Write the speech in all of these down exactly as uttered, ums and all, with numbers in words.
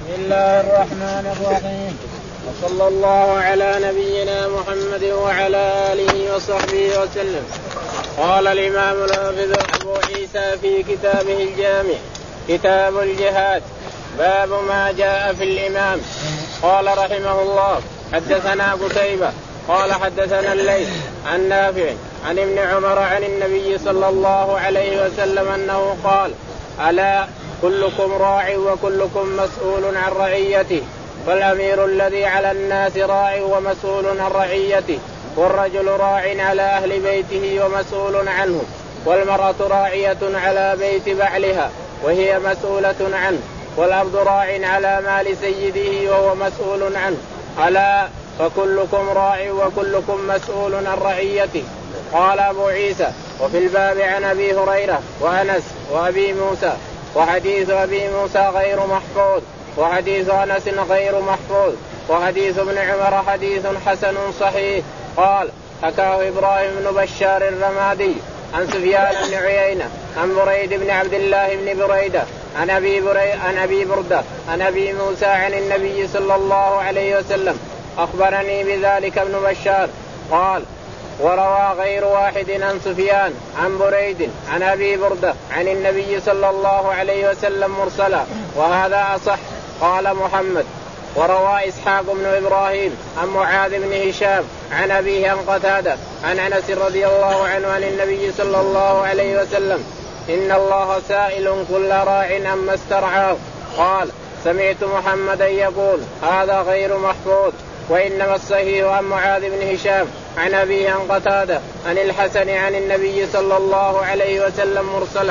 بسم الله الرحمن الرحيم، وصلى الله على نبينا محمد وعلى آله وصحبه وسلم. قال الإمام الحافظ أبو عيسى في كتابه الجامع كتاب الجهاد باب ما جاء في الإمام. قال رحمه الله حدثنا قتيبة قال حدثنا الليث عن نافع عن ابن عمر عن النبي صلى الله عليه وسلم أنه قال: ألا كلكم راع وكلكم مسؤول عن رعيته، فالأمير الذي على الناس راع ومسؤول عن رعيته، والرجل راع على أهل بيته ومسؤول عنه، والمرأة راعية على بيت بعلها وهي مسؤولة عنه، والعبد راع على مال سيده وهو مسؤول عنه. ألا فكلكم راع وكلكم مسؤول عن رعيته. قال أبو عيسى: وفي الباب عن أبي هريرة وأنس وأبي موسى، وحديث أبي موسى غير محفوظ، وحديث أنس غير محفوظ، وحديث ابن عمر حديث حسن صحيح. قال: حكاه إبراهيم بن بشار الرمادي عن سفيان بن عيينة عن بريد بن عبد الله بن بريدة عن أبي, بري... عن أبي بردة عن أبي موسى عن النبي صلى الله عليه وسلم. أخبرني بذلك ابن بشار. قال: وروى غير واحد عن سفيان عن بريد عن أبي بردة عن النبي صلى الله عليه وسلم مرسلا، وهذا أصح. قال محمد: وروى إسحاق بن إبراهيم عن معاذ بن هشام عن أبيه عن قتادة عن أنس رضي الله عنه عن النبي صلى الله عليه وسلم: إن الله سائل كل راع عما استرعاه. قال: سمعت محمدا يقول هذا غير محفوظ. وإنما الصحيح عن معاذ بن هشام عن أبيه عن قتادة عن الحسن عن النبي صلى الله عليه وسلم مرسلا.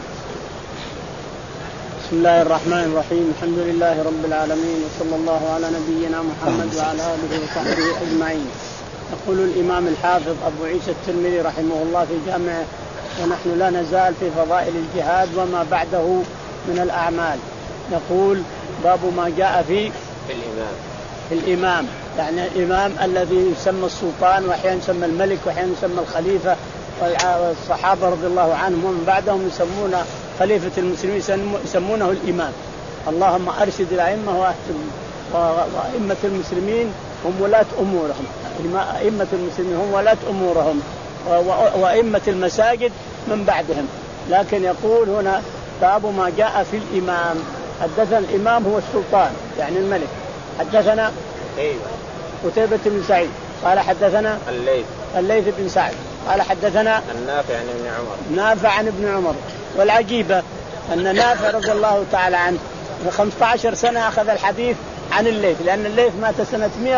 بسم الله الرحمن الرحيم، الحمد لله رب العالمين، وصلى الله على نبينا محمد وعلى آله وصحبه أجمعين. يقول الإمام الحافظ أبو عيسى الترمذي رحمه الله في جامعه: ونحن لا نزال في فضائل الجهاد وما بعده من الأعمال. يقول: باب ما جاء في في الإمام. في الإمام يعني الإمام الذي يسمى السلطان، وأحيانا يسمى الملك، وأحيانا يسمى الخليفة، والصحابة رضي الله عنهم ومن بعدهم يسمون خليفة المسلمين يسمونه الإمام. اللهم أرشد الأئمة وأئمة المسلمين هم ولاة أمورهم، أئمة المسلمين هم ولاة أمورهم، وأئمة المساجد من بعدهم. لكن يقول هنا: باب ما جاء في الإمام. حدثنا الإمام هو السلطان يعني الملك. حدثنا قتيبة بن سعيد قال حدثنا الليث الليث بن سعد قال حدثنا النافع عن ابن عمر نافع عن ابن عمر. والعجيبة أن نافع رضي الله تعالى عنه خمسة عشر سنة أخذ الحديث عن الليث، لأن الليث مات سنة مئة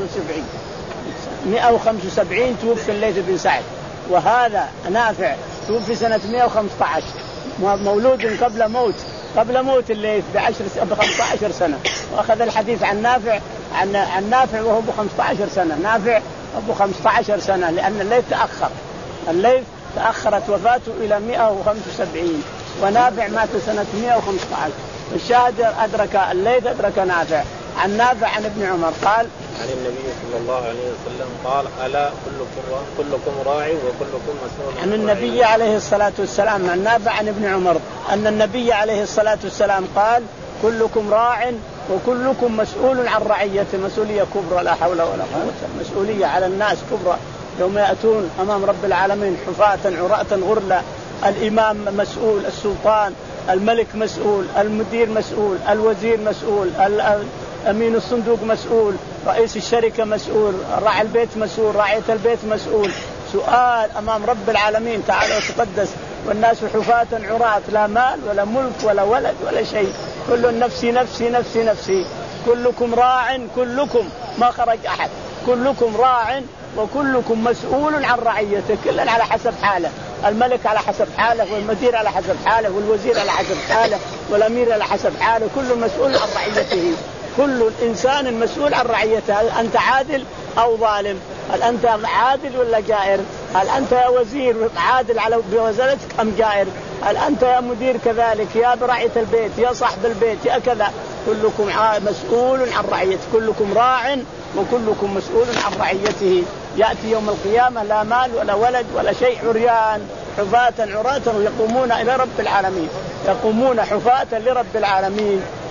وخمسة وسبعين توفي الليث بن سعد، وهذا نافع توفي سنة مئة وخمسة عشر، مولود قبل موت قبل موت الليث بعشر بخمسة عشر سنة، وأخذ الحديث عن نافع عن عن نافع وهو بخمسة عشر سنة. نافع أبو خمسة عشر سنة، لأن الليث تأخر الليث تأخرت وفاته إلى مئة وخمسة وسبعين، ونافع مات سنة مئة وخمسة عشر. الشاهد أدرك الليث أدرك نافع عن نافع عن ابن عمر قال: عن النبي صلى الله عليه وسلم قال: ألا كلكم كلكم راعي وكلكم مسؤول عن النبي عليه الصلاة والسلام عن نافع عن ابن عمر أن النبي عليه الصلاة والسلام قال: كلكم راع وكلكم مسؤول عن رعيته. مسؤولية كبرى لا حول ولا قوة، مسؤولية على الناس كبرى يوم يأتون أمام رب العالمين حفاة عراة غرلا. الإمام مسؤول، السلطان الملك مسؤول، المدير مسؤول، الوزير مسؤول، أمين الصندوق مسؤول، رئيس الشركة مسؤول، راعي البيت مسؤول، راعية البيت مسؤول. سؤال أمام رب العالمين تعالى وتقدس، والناس حفاة عراة لا مال ولا ملك ولا ولد ولا شيء، كل نفسي نفسي نفسي نفسي. كلكم راع، كلكم ما خرج أحد، كلكم راع وكلكم مسؤول عن رعيته، كل على حسب حاله، الملك على حسب حاله، والمدير على حسب حاله، والوزير على حسب حاله، والأمير على حسب حاله، كل مسؤول عن رعيته. كل الإنسان مسؤول عن رعيته. هل أنت عادل أو ظالم؟ هل أنت عادل ولا جائر؟ هل أنت يا وزير عادل على بوزارتك أم جائر؟ هل أنت يا مدير كذلك، يا برعية البيت، يا صاحب البيت، يا كذا؟ كلكم مسؤول عن رعيته، كلكم راع وكلكم مسؤول عن رعيته. يأتي يوم القيامة لا مال ولا ولد ولا شيء، عريان حفاة عراة يقومون إلى رب العالمين، يقومون حفاة لرب العالمين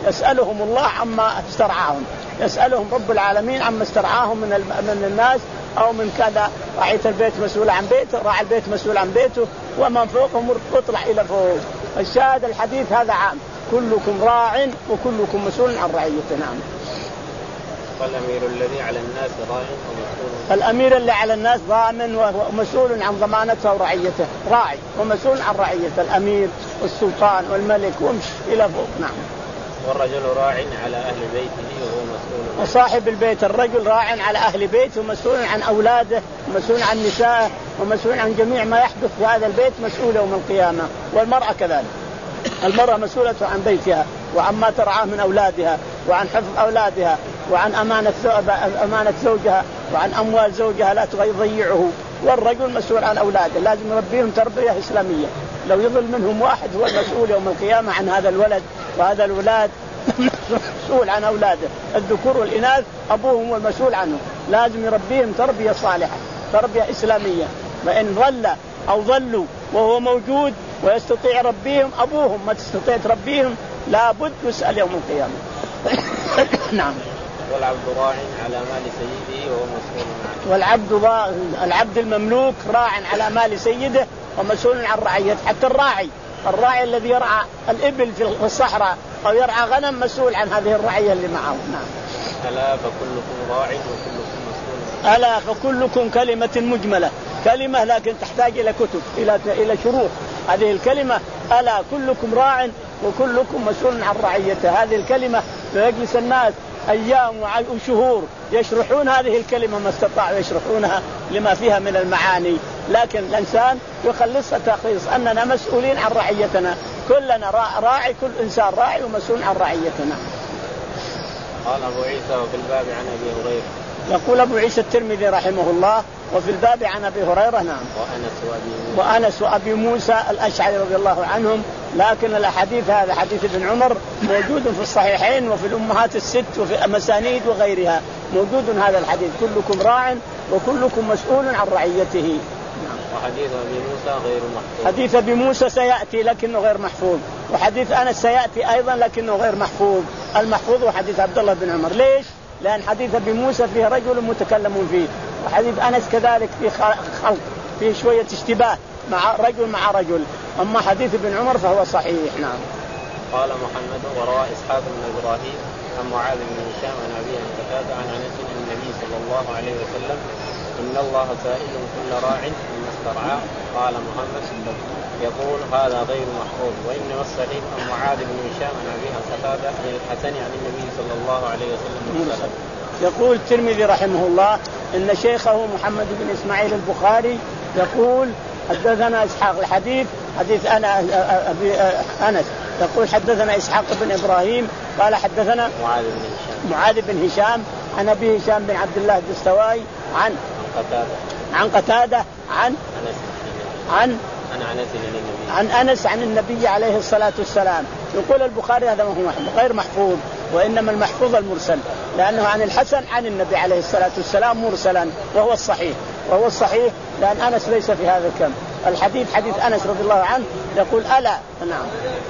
يسألهم الله عما استرعاهم، يسألهم رب العالمين عما استرعاهم من من الناس أو من كذا. راعية البيت مسؤول عن بيته، راعي البيت مسؤول عن بيته، ومن فوقهم اطلع إلى فوق. الشاهد الحديث هذا عام، كلكم راع وكلكم مسؤول عن رعيته. نعم. والأمير الذي على الناس راع ومسؤول. الأمير اللي على الناس ضامن ومسؤول عن ضمانته ورعيته، راعي ومسؤول عن رعيته، الأمير والسلطان والملك وامش إلى فوق. نعم. والرجل راع على أهل بيته وهو مسؤول. وصاحب البيت الرجل راع على أهل بيته ومسؤول عن أولاده ومسؤول عن نسائه ومسؤول عن جميع ما يحدث في هذا البيت، مسؤول يوم القيامة. والمرأة كذلك، المرأة مسؤولة عن بيتها وعما ترعاه من أولادها وعن حفظ أولادها وعن أمانة أمانة زوجها وعن أموال زوجها لا تضيعه. والرجل مسؤول عن أولاده، لازم يربيهم تربية إسلامية. لو يظل منهم واحد هو المسؤول يوم القيامة عن هذا الولد، وهذا الأولاد مسؤول عن أولاده الذكور والإناث، أبوهم هو المسؤول عنهم، لازم يربيهم تربية صالحة تربية إسلامية. وإن ظل أو ظلوا وهو موجود ويستطيع ربيهم أبوهم ما تستطيع تربيهم لابد يسأل يوم القيامة. نعم. والعبد راع على مال سيده وهو مسؤول عنه. والعبد العبد المملوك راع على مال سيده ومسؤول عن رعيته. حتى الراعي الراعي الذي يرعى الإبل في الصحراء أو يرعى غنم مسؤول عن هذه الرعية اللي معه. نعم. ألا فكلكم راع وكلكم مسؤول. ألا فكلكم كلمة مجملة، كلمة لكن تحتاج إلى كتب إلى إلى شروح. هذه الكلمة ألا كلكم راع وكلكم مسؤول عن رعيته، هذه الكلمة يجلس الناس أيام وشهور يشرحون هذه الكلمة ما استطاعوا يشرحونها لما فيها من المعاني، لكن الإنسان يخلصها تخليص أننا مسؤولين عن رعيتنا، كلنا راعي، كل إنسان راعي ومسؤول عن رعيتنا. قال أبو عيسى وفي الباب عن أبي هريرة. يقول أبو عيسى الترمذي رحمه الله وفي الباب عن أبي هريرة. نعم. وأنس وأبي موسى. وأنس وأبي موسى الأشعري رضي الله عنهم. لكن الأحاديث هذا حديث ابن عمر موجود في الصحيحين وفي الأمهات الست وفي المسانيد وغيرها موجود هذا الحديث، كلكم راع وكلكم مسؤول عن رعيته. نعم. وحديث أبي موسى غير محفوظ. حديث أبي موسى سيأتي لكنه غير محفوظ، وحديث أنس سيأتي أيضا لكنه غير محفوظ. المحفوظ وحديث عبد الله بن عمر. ليش؟ لأن حديث أبي موسى فيه رجل متكلم فيه، وحديث أنس كذلك فيه خلط، فيه شوية اشتباه مع رجل مع رجل. أما حديث ابن عمر فهو صحيح. نعم. قال محمد وروى إسحاق بن إبراهيم عن معاذ بن هشام عن أبي قتادة عن أنس عن النبي صلى الله عليه وسلم إن الله سائل كل راع مما استرعاه. قال محمد يقول هذا غير محفوظ، وإنما الصحيح عن معاذ بن هشام عن أبي قتادة عن الحسن عن النبي صلى الله عليه وسلم. يقول الترمذي رحمه الله إن شيخه محمد بن إسماعيل البخاري يقول حدثنا إسحاق، الحديث حديث أنا أبي أنس يقول حدثنا إسحاق بن إبراهيم قال حدثنا معاذ بن هشام معاذ بن هشام عن أبي هشام بن عبد الله الدستوائي عن قتادة عن قتادة عن أنس عن عن أنس النبي عن أنس عن النبي عليه الصلاة والسلام. يقول البخاري هذا ما هو غير محفوظ، وإنما المحفوظ المرسل، لأنه عن الحسن عن النبي عليه الصلاة والسلام مرسلا، وهو الصحيح وهو الصحيح لأن أنس ليس في هذا الكم. الحديث حديث أنس رضي الله عنه يقول ألا نعم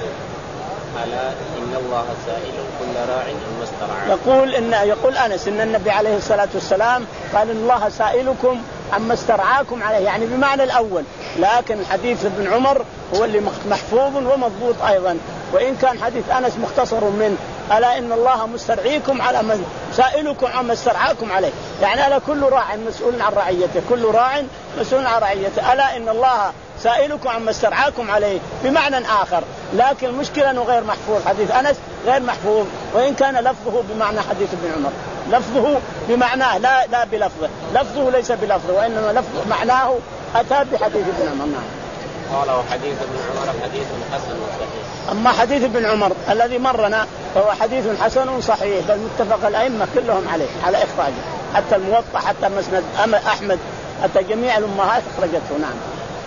ألا إن الله سائل كل راع عما استرعاه. يقول إن يقول أنس إن النبي عليه الصلاة والسلام قال إن الله سائلكم عما استرعاكم عليه، يعني بمعنى الأول، لكن حديث ابن عمر هو اللي محفوظ ومضبوط أيضا، وإن كان حديث أنس مختصر منه ألا إن الله مسترعيكم على من سائلكم عما استرعاكم عليه، يعني ألا كل راع مسؤول عن رعيته، كل راع مسؤول عن رعيته، ألا إن الله سائلكم عما استرعاكم عليه بمعنى آخر، لكن المشكلة أنه غير محفوظ. حديث أنس غير محفوظ، وإن كان لفظه بمعنى حديث ابن عمر، لفظه بمعناه لا لا بلفظه، لفظه ليس بلفظه وإنما لفظ معناه أتى بحديث ابن عمر. نعم. قال وحديث ابن عمر حديث حسن صحيح. أما حديث ابن عمر الذي مرنا فهو حديث حسن صحيح، بل متفق الأئمة كلهم عليه على إخراجه، حتى الموطأ حتى مسند أحمد حتى جميع الأمهات أخرجته. نعم.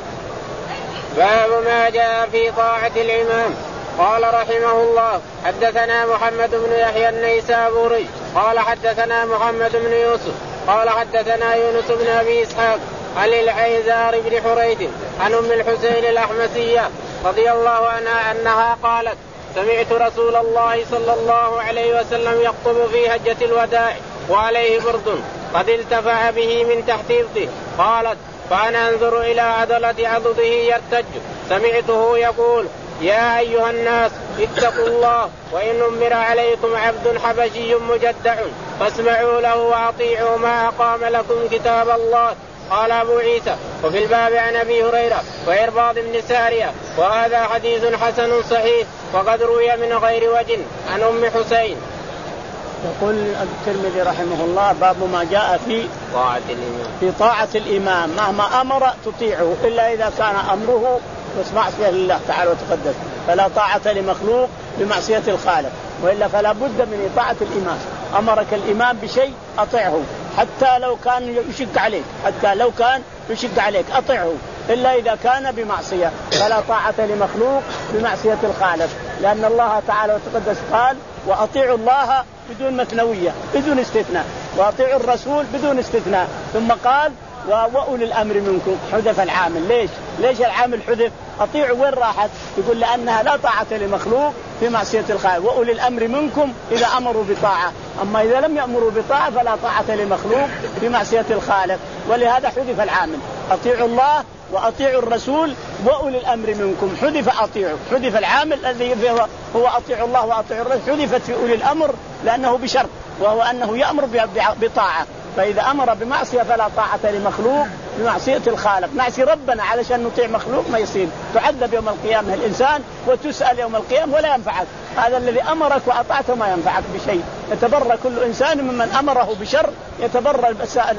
باب ما جاء في طاعة الإمام. قال رحمه الله حدثنا محمد بن يحيى النيسابوري قال حدثنا محمد بن يوسف قال حدثنا يونس بن أبي إسحاق عن العيزار بن حريث عن أم الحسين الأحمسية رضي الله عنها أنها قالت سمعت رسول الله صلى الله عليه وسلم يخطب في حجة الوداع وعليه برد قد التفع به من تحت إبطه. قالت فأنا أنظر إلى عضلة عضده يرتج سمعته يقول يا أيها الناس اتقوا الله وإن أمر عليكم عبد حبشي مجدع فاسمعوا له وأطيعوا ما أقام لكم كتاب الله. قال أبو عيسى وفي الباب عن أبي هريرة وعرباض بن سارية وهذا حديث حسن صحيح وقد روي من غير وجه عن أم حسين. يقول الترمذي رحمه الله باب ما جاء في طاعة الإمام في طاعة الإمام مهما أمر تطيعه إلا إذا كان أمره معصية لله تعالى وتقدس فلا طاعة لمخلوق بمعصية الخالق وإلا فلا بد من طاعة الإمام. أمرك الإمام بشيء أطيعه حتى لو كان يشق عليك حتى لو كان يشق عليك أطيعه إلا إذا كان بمعصية فلا طاعة لمخلوق بمعصية الخالق لأن الله تعالى وتقدس قال وأطيعوا الله بدون مثنوية بدون استثناء وأطيعوا الرسول بدون استثناء ثم قال وأولي الأمر منكم حذف العامل. ليش ليش العامل حذف؟ أطيعوا وين راحت؟ يقول لأنها لا طاعة لمخلوق في معصية الخالق وأولي الأمر منكم إذا أمروا بطاعة أما إذا لم يأمروا بطاعة فلا طاعة لمخلوق في معصية الخالق ولهذا حذف العامل. أطيعوا الله وأطيعوا الرسول وأولي الأمر منكم حذف أطيعوا حذف العامل الذي هو, هو أطيعوا الله وأطيعوا الرسول حذفت في أولي الأمر لأنه بشرط وهو أنه يأمر بطاعة فإذا أمر بمعصية فلا طاعة لمخلوق بمعصية الخالق. نعصي ربنا علشان نطيع مخلوق ما يصير تعذب يوم القيامة الإنسان وتسأل يوم القيامة ولا ينفعك. هذا الذي أمرك وأطعته ما ينفعك بشيء. يتبرى كل إنسان ممن أمره بشر يتبرى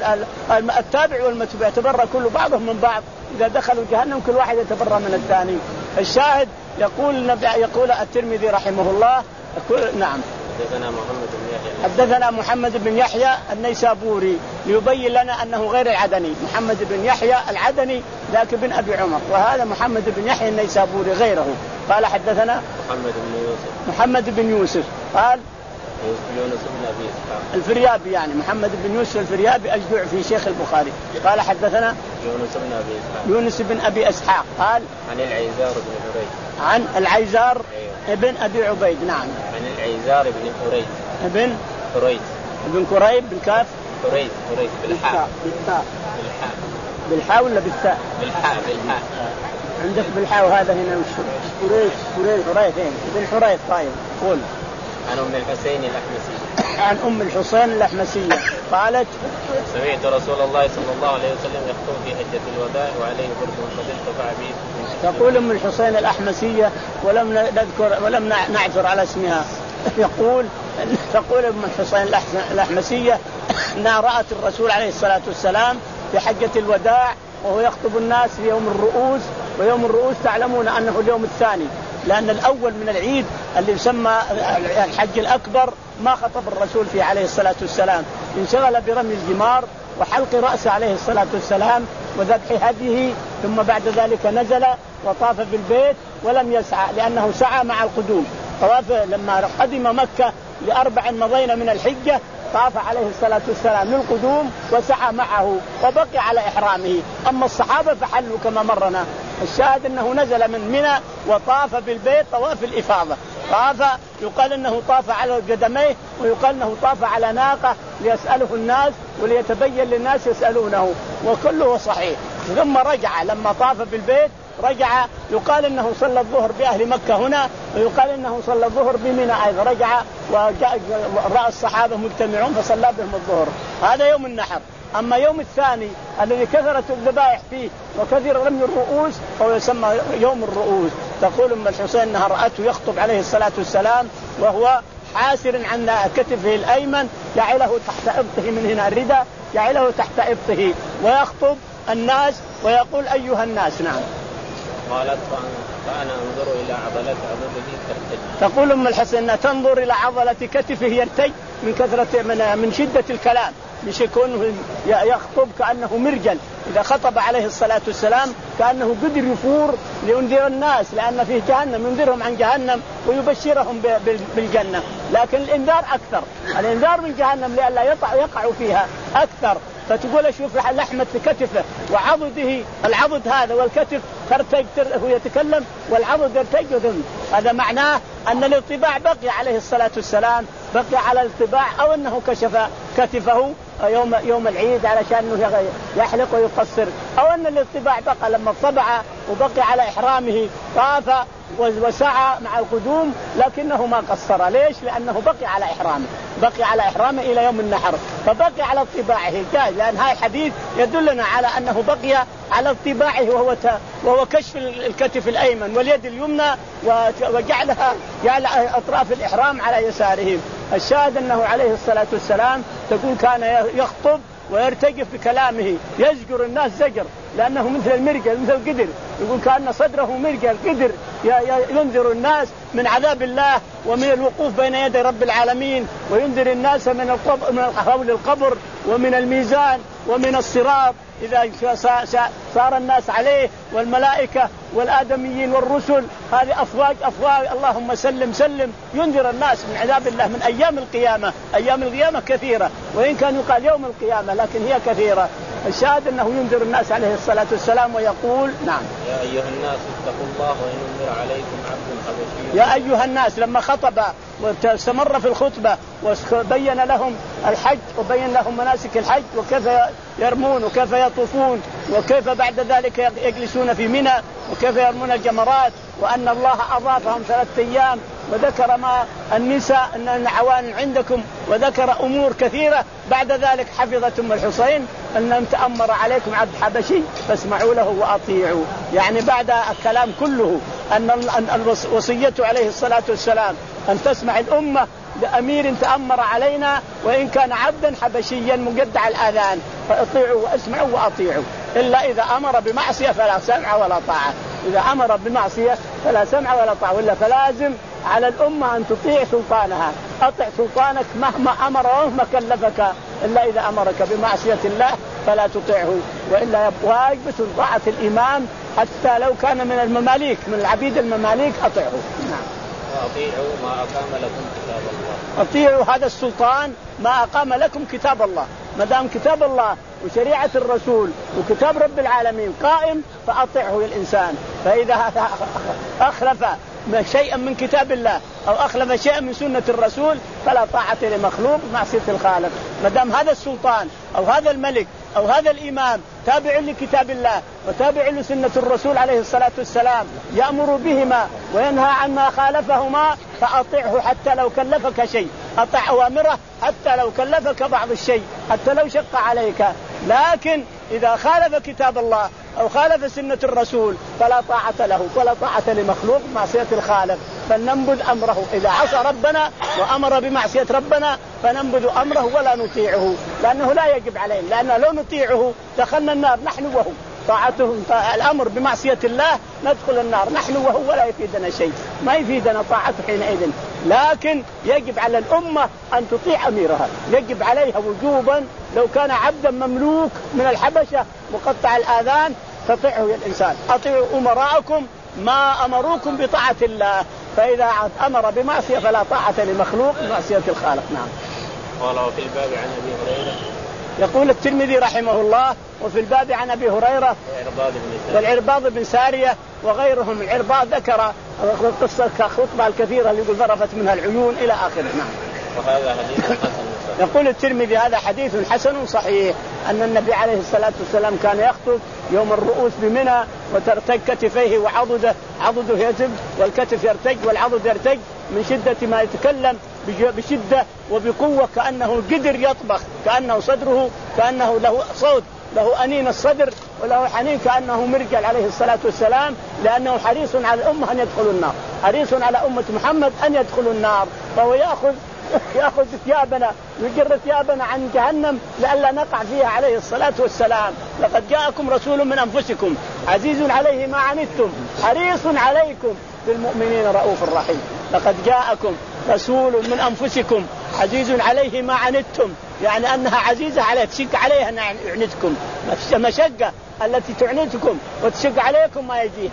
التابع والمتبوع يتبرى كل بعضهم من بعض. إذا دخلوا جهنم كل واحد يتبرى من الثاني. الشاهد يقول يقول الترمذي رحمه الله نعم حدثنا محمد بن يحيى حدثنا محمد بن يحيى النيسابوري ليبين لنا أنه غير العدني. محمد بن يحيى العدني ذاك بن أبي عمر وهذا محمد بن يحيى النيسابوري غيره. قال حدثنا محمد بن يوسف محمد بن يوسف قال يونس بن أبي إسحاق الفريابي يعني محمد بن يوسف الفريابي الجوع في شيخ البخاري. قال حدثنا يونس بن أبي إسحاق يونس بن أبي إسحاق قال عن العيزار بن حريث عن العيزار أيوه. ابن أبي عبيد نعم عن العيزار بن حريث ابن حريث ابن كريب بالكاف حريث حريث بالحاء بالحاء بالحاء بالحاء ولا بالتاء؟ بالحاء بالحاء عندك بالحاء وهذا هنا وش حريث حريث حريث ابن حريث. طيب قول عن أم الحسين الأحمسية عن أم الحسين الأحمسية قالت سمعت رسول الله صلى الله عليه وسلم يخطب في حجة الوداع وعليه برد قد ارتفع به. تقول أم الحسين الأحمسية ولم نذكر ولم نعثر على اسمها. يقول تقول أم الحسين الأحمسية أنها رأت الرسول عليه الصلاة والسلام في حجة الوداع وهو يخطب الناس في يوم الرؤوس ويوم الرؤوس تعلمون أنه اليوم الثاني لأن الأول من العيد اللي يسمى الحج الأكبر ما خطب الرسول فيه عليه الصلاة والسلام انشغل برمي الجمار وحلق رأسه عليه الصلاة والسلام وذبح هديه ثم بعد ذلك نزل وطاف في البيت ولم يسعى لأنه سعى مع القدوم. طواف لما قدم مكة لأربع مضين من الحجة طاف عليه الصلاة والسلام للقدوم وسعى معه وبقي على إحرامه. أما الصحابة فحلوا كما مرنا. الشاهد أنه نزل من منى وطاف بالبيت طواف الإفاضة. طاف يقال أنه طاف على قدميه ويقال أنه طاف على ناقة ليسأله الناس وليتبين للناس يسألونه وكله صحيح. ثم رجع لما طاف بالبيت رجع يقال أنه صلى الظهر بأهل مكة هنا ويقال أنه صلى الظهر بمنى أيضا. رجع ورأى الصحابة مجتمعون فصلى بهم الظهر. هذا يوم النحر. أما يوم الثاني الذي كثرت الذبائح فيه وكثر رمي الرؤوس فهو يسمى يوم الرؤوس. تقول أم الحسين أنها رأته يخطب عليه الصلاة والسلام وهو حاسر عن كتفه الأيمن جعله تحت إبطه من هنا الرداء جعله تحت إبطه ويخطب الناس ويقول أيها الناس. نعم. قالت فأنا أنظر إلى عضلة عضله ترتج. تقول أم الحسين تنظر إلى عضلة كتفه يرتج من كثرة من, من شدة الكلام مش يكون يخطب كأنه مرجل. إذا خطب عليه الصلاة والسلام كأنه قدر يفور لينذر الناس لأن فيه جهنم ينذرهم عن جهنم ويبشرهم بالجنة. لكن الإنذار أكثر الإنذار من جهنم لئلا يقعوا فيها أكثر. فتقول أشوف لحمة كتفه وعضده، العضد هذا والكتف ترتج وهو يتكلم والعضد يرتج وذم. هذا معناه أن الانطباع بقي عليه الصلاة والسلام، بقي على الانطباع، أو أنه كشف كتفه يوم يوم العيد علشان أنه يحلق ويقصر، أو أن الانطباع بقى لما طبع وبقي على إحرامه طاف وسعى مع القدوم لكنه ما قصر. ليش؟ لأنه بقي على إحرامه، بقي على إحرامه إلى يوم النحر، فبقي على انطباعه جاي، لأن هذا الحديث يدلنا على أنه بقي على انطباعه وهو وهو كشف الكتف الأيمن واليد اليمنى وجعلها جعل أطراف الإحرام على يساره. الشاهد أنه عليه الصلاة والسلام تقول كان يخطب ويرتجف بكلامه، يزجر الناس زجر لأنه مثل المرجل مثل القدر، يقول كأن صدره مرجل قدر ينذر الناس من عذاب الله ومن الوقوف بين يدي رب العالمين، وينذر الناس من حول القبر ومن الميزان ومن الصراط إذا صار الناس عليه والملائكة والآدميين والرسل، هذه أفواج أفواج اللهم سلم سلم، ينذر الناس من عذاب الله من أيام القيامة. أيام القيامة كثيرة، وإن كان يقال يوم القيامة لكن هي كثيرة. الشاهد أنه ينذر الناس عليه الصلاة والسلام ويقول نعم يا أيها الناس اتقوا الله وينذر عليكم عبد حبشي. يا أيها الناس لما خطب واستمر في الخطبة وبين لهم الحج وبين لهم مناسك الحج وكيف يرمون وكيف يطوفون وكيف بعد ذلك يجلسون في منى وكيف يرمون الجمرات وأن الله أضافهم ثلاثة أيام، وذكر ما النساء أن عوان عندكم، وذكر أمور كثيرة. بعد ذلك حفظت أم الحسين أن تأمر عليكم عبد حبشي فاسمعوا له وأطيعوا. يعني بعد الكلام كله أن الوصية عليه الصلاة والسلام أن تسمع الأمة لأمير تأمر علينا وإن كان عبدا حبشيا مجدع الآذان، فأطيعوا واسمعوا وأطيعوا، إلا إذا أمر بمعصية فلا سمع ولا طاعة. إذا أمر بمعصية فلا سمع ولا طاعة، ولا فلازم على الأمة أن تطيع سلطانها. أطع سلطانك مهما أمر ومهما كلفك، إلا إذا أمرك بمعصية الله فلا تطيعه، وإلا واجب طاعة الإمام حتى لو كان من المماليك من العبيد المماليك أطيعه. نعم. وأطيعوا ما أقام لكم كتاب الله. أطيعوا هذا السلطان ما أقام لكم كتاب الله، ما دام كتاب الله وشريعة الرسول وكتاب رب العالمين قائم فأطيعه الإنسان. فإذا أخلف شيئا من كتاب الله أو أخلف شيئا من سنة الرسول فلا طاعة لمخلوق معصية الخالق. ما دام هذا السلطان أو هذا الملك أو هذا الإمام تابع لكتاب الله وتابع لسنة الرسول عليه الصلاة والسلام يأمر بهما وينهى عما خالفهما فأطيعه حتى لو كلفك شيء، أطع أوامره حتى لو كلفك بعض الشيء، حتى لو شق عليك. لكن إذا خالف كتاب الله أو خالف سنة الرسول فلا طاعة له ولا طاعة لمخلوق معصية الخالق. فننبذ أمره إذا عصى ربنا وأمر بمعصية ربنا فننبذ أمره ولا نطيعه، لأنه لا يجب علينا، لأنه لو نطيعه دخلنا النار نحن وهو. طاعته الأمر بمعصية الله ندخل النار نحن وهو، ولا يفيدنا شيء، ما يفيدنا طاعته حينئذ. لكن يجب على الأمة أن تطيع أميرها، يجب عليها وجوبا لو كان عبدا مملوك من الحبشة مقطع الآذان تطيعه الإنسان. أطيعوا أمراءكم ما أمروكم بطاعة الله، فإذا أمر بمعصية فلا طاعة لمخلوق بمعصية الخالق. نعم. قال وفي الباب عن أبي هريرة. يقول الترمذي رحمه الله وفي الباب عن أبي هريرة والعرباض بن سارية وغيرهم. العرباض ذكر قصة خطبة الكثيرة اللي يقول ذرفت منها العيون إلى آخره. نعم. وهذا حديث حسن. يقول الترمذي هذا حديث حسن صحيح أن النبي عليه الصلاة والسلام كان يخطب يوم الرؤوس بمنى وترتج كتفيه وعضده، عضده يزب والكتف يرتج والعضد يرتج من شدة ما يتكلم بشدة وبقوة كأنه قدر يطبخ، كأنه صدره كأنه له صوت، له أنين الصدر وله حنين كأنه مرجل عليه الصلاة والسلام، لأنه حريص على الأمة أن يدخلوا النار، حريص على أمة محمد أن يدخلوا النار. فهو يأخذ يأخذ ثيابنا ويجر ثيابنا عن جهنم لئلا نقع فيها عليه الصلاة والسلام. لقد جاءكم رسول من أنفسكم عزيز عليه ما عنتم حريص عليكم بالمؤمنين رؤوف رحيم. لقد جاءكم رسول من أنفسكم عزيز عليه ما عنتم، يعني أنها عزيزة عليه تشق عليها أن يعنتكم، المشقة التي تعنتكم وتشق عليكم ما يجيه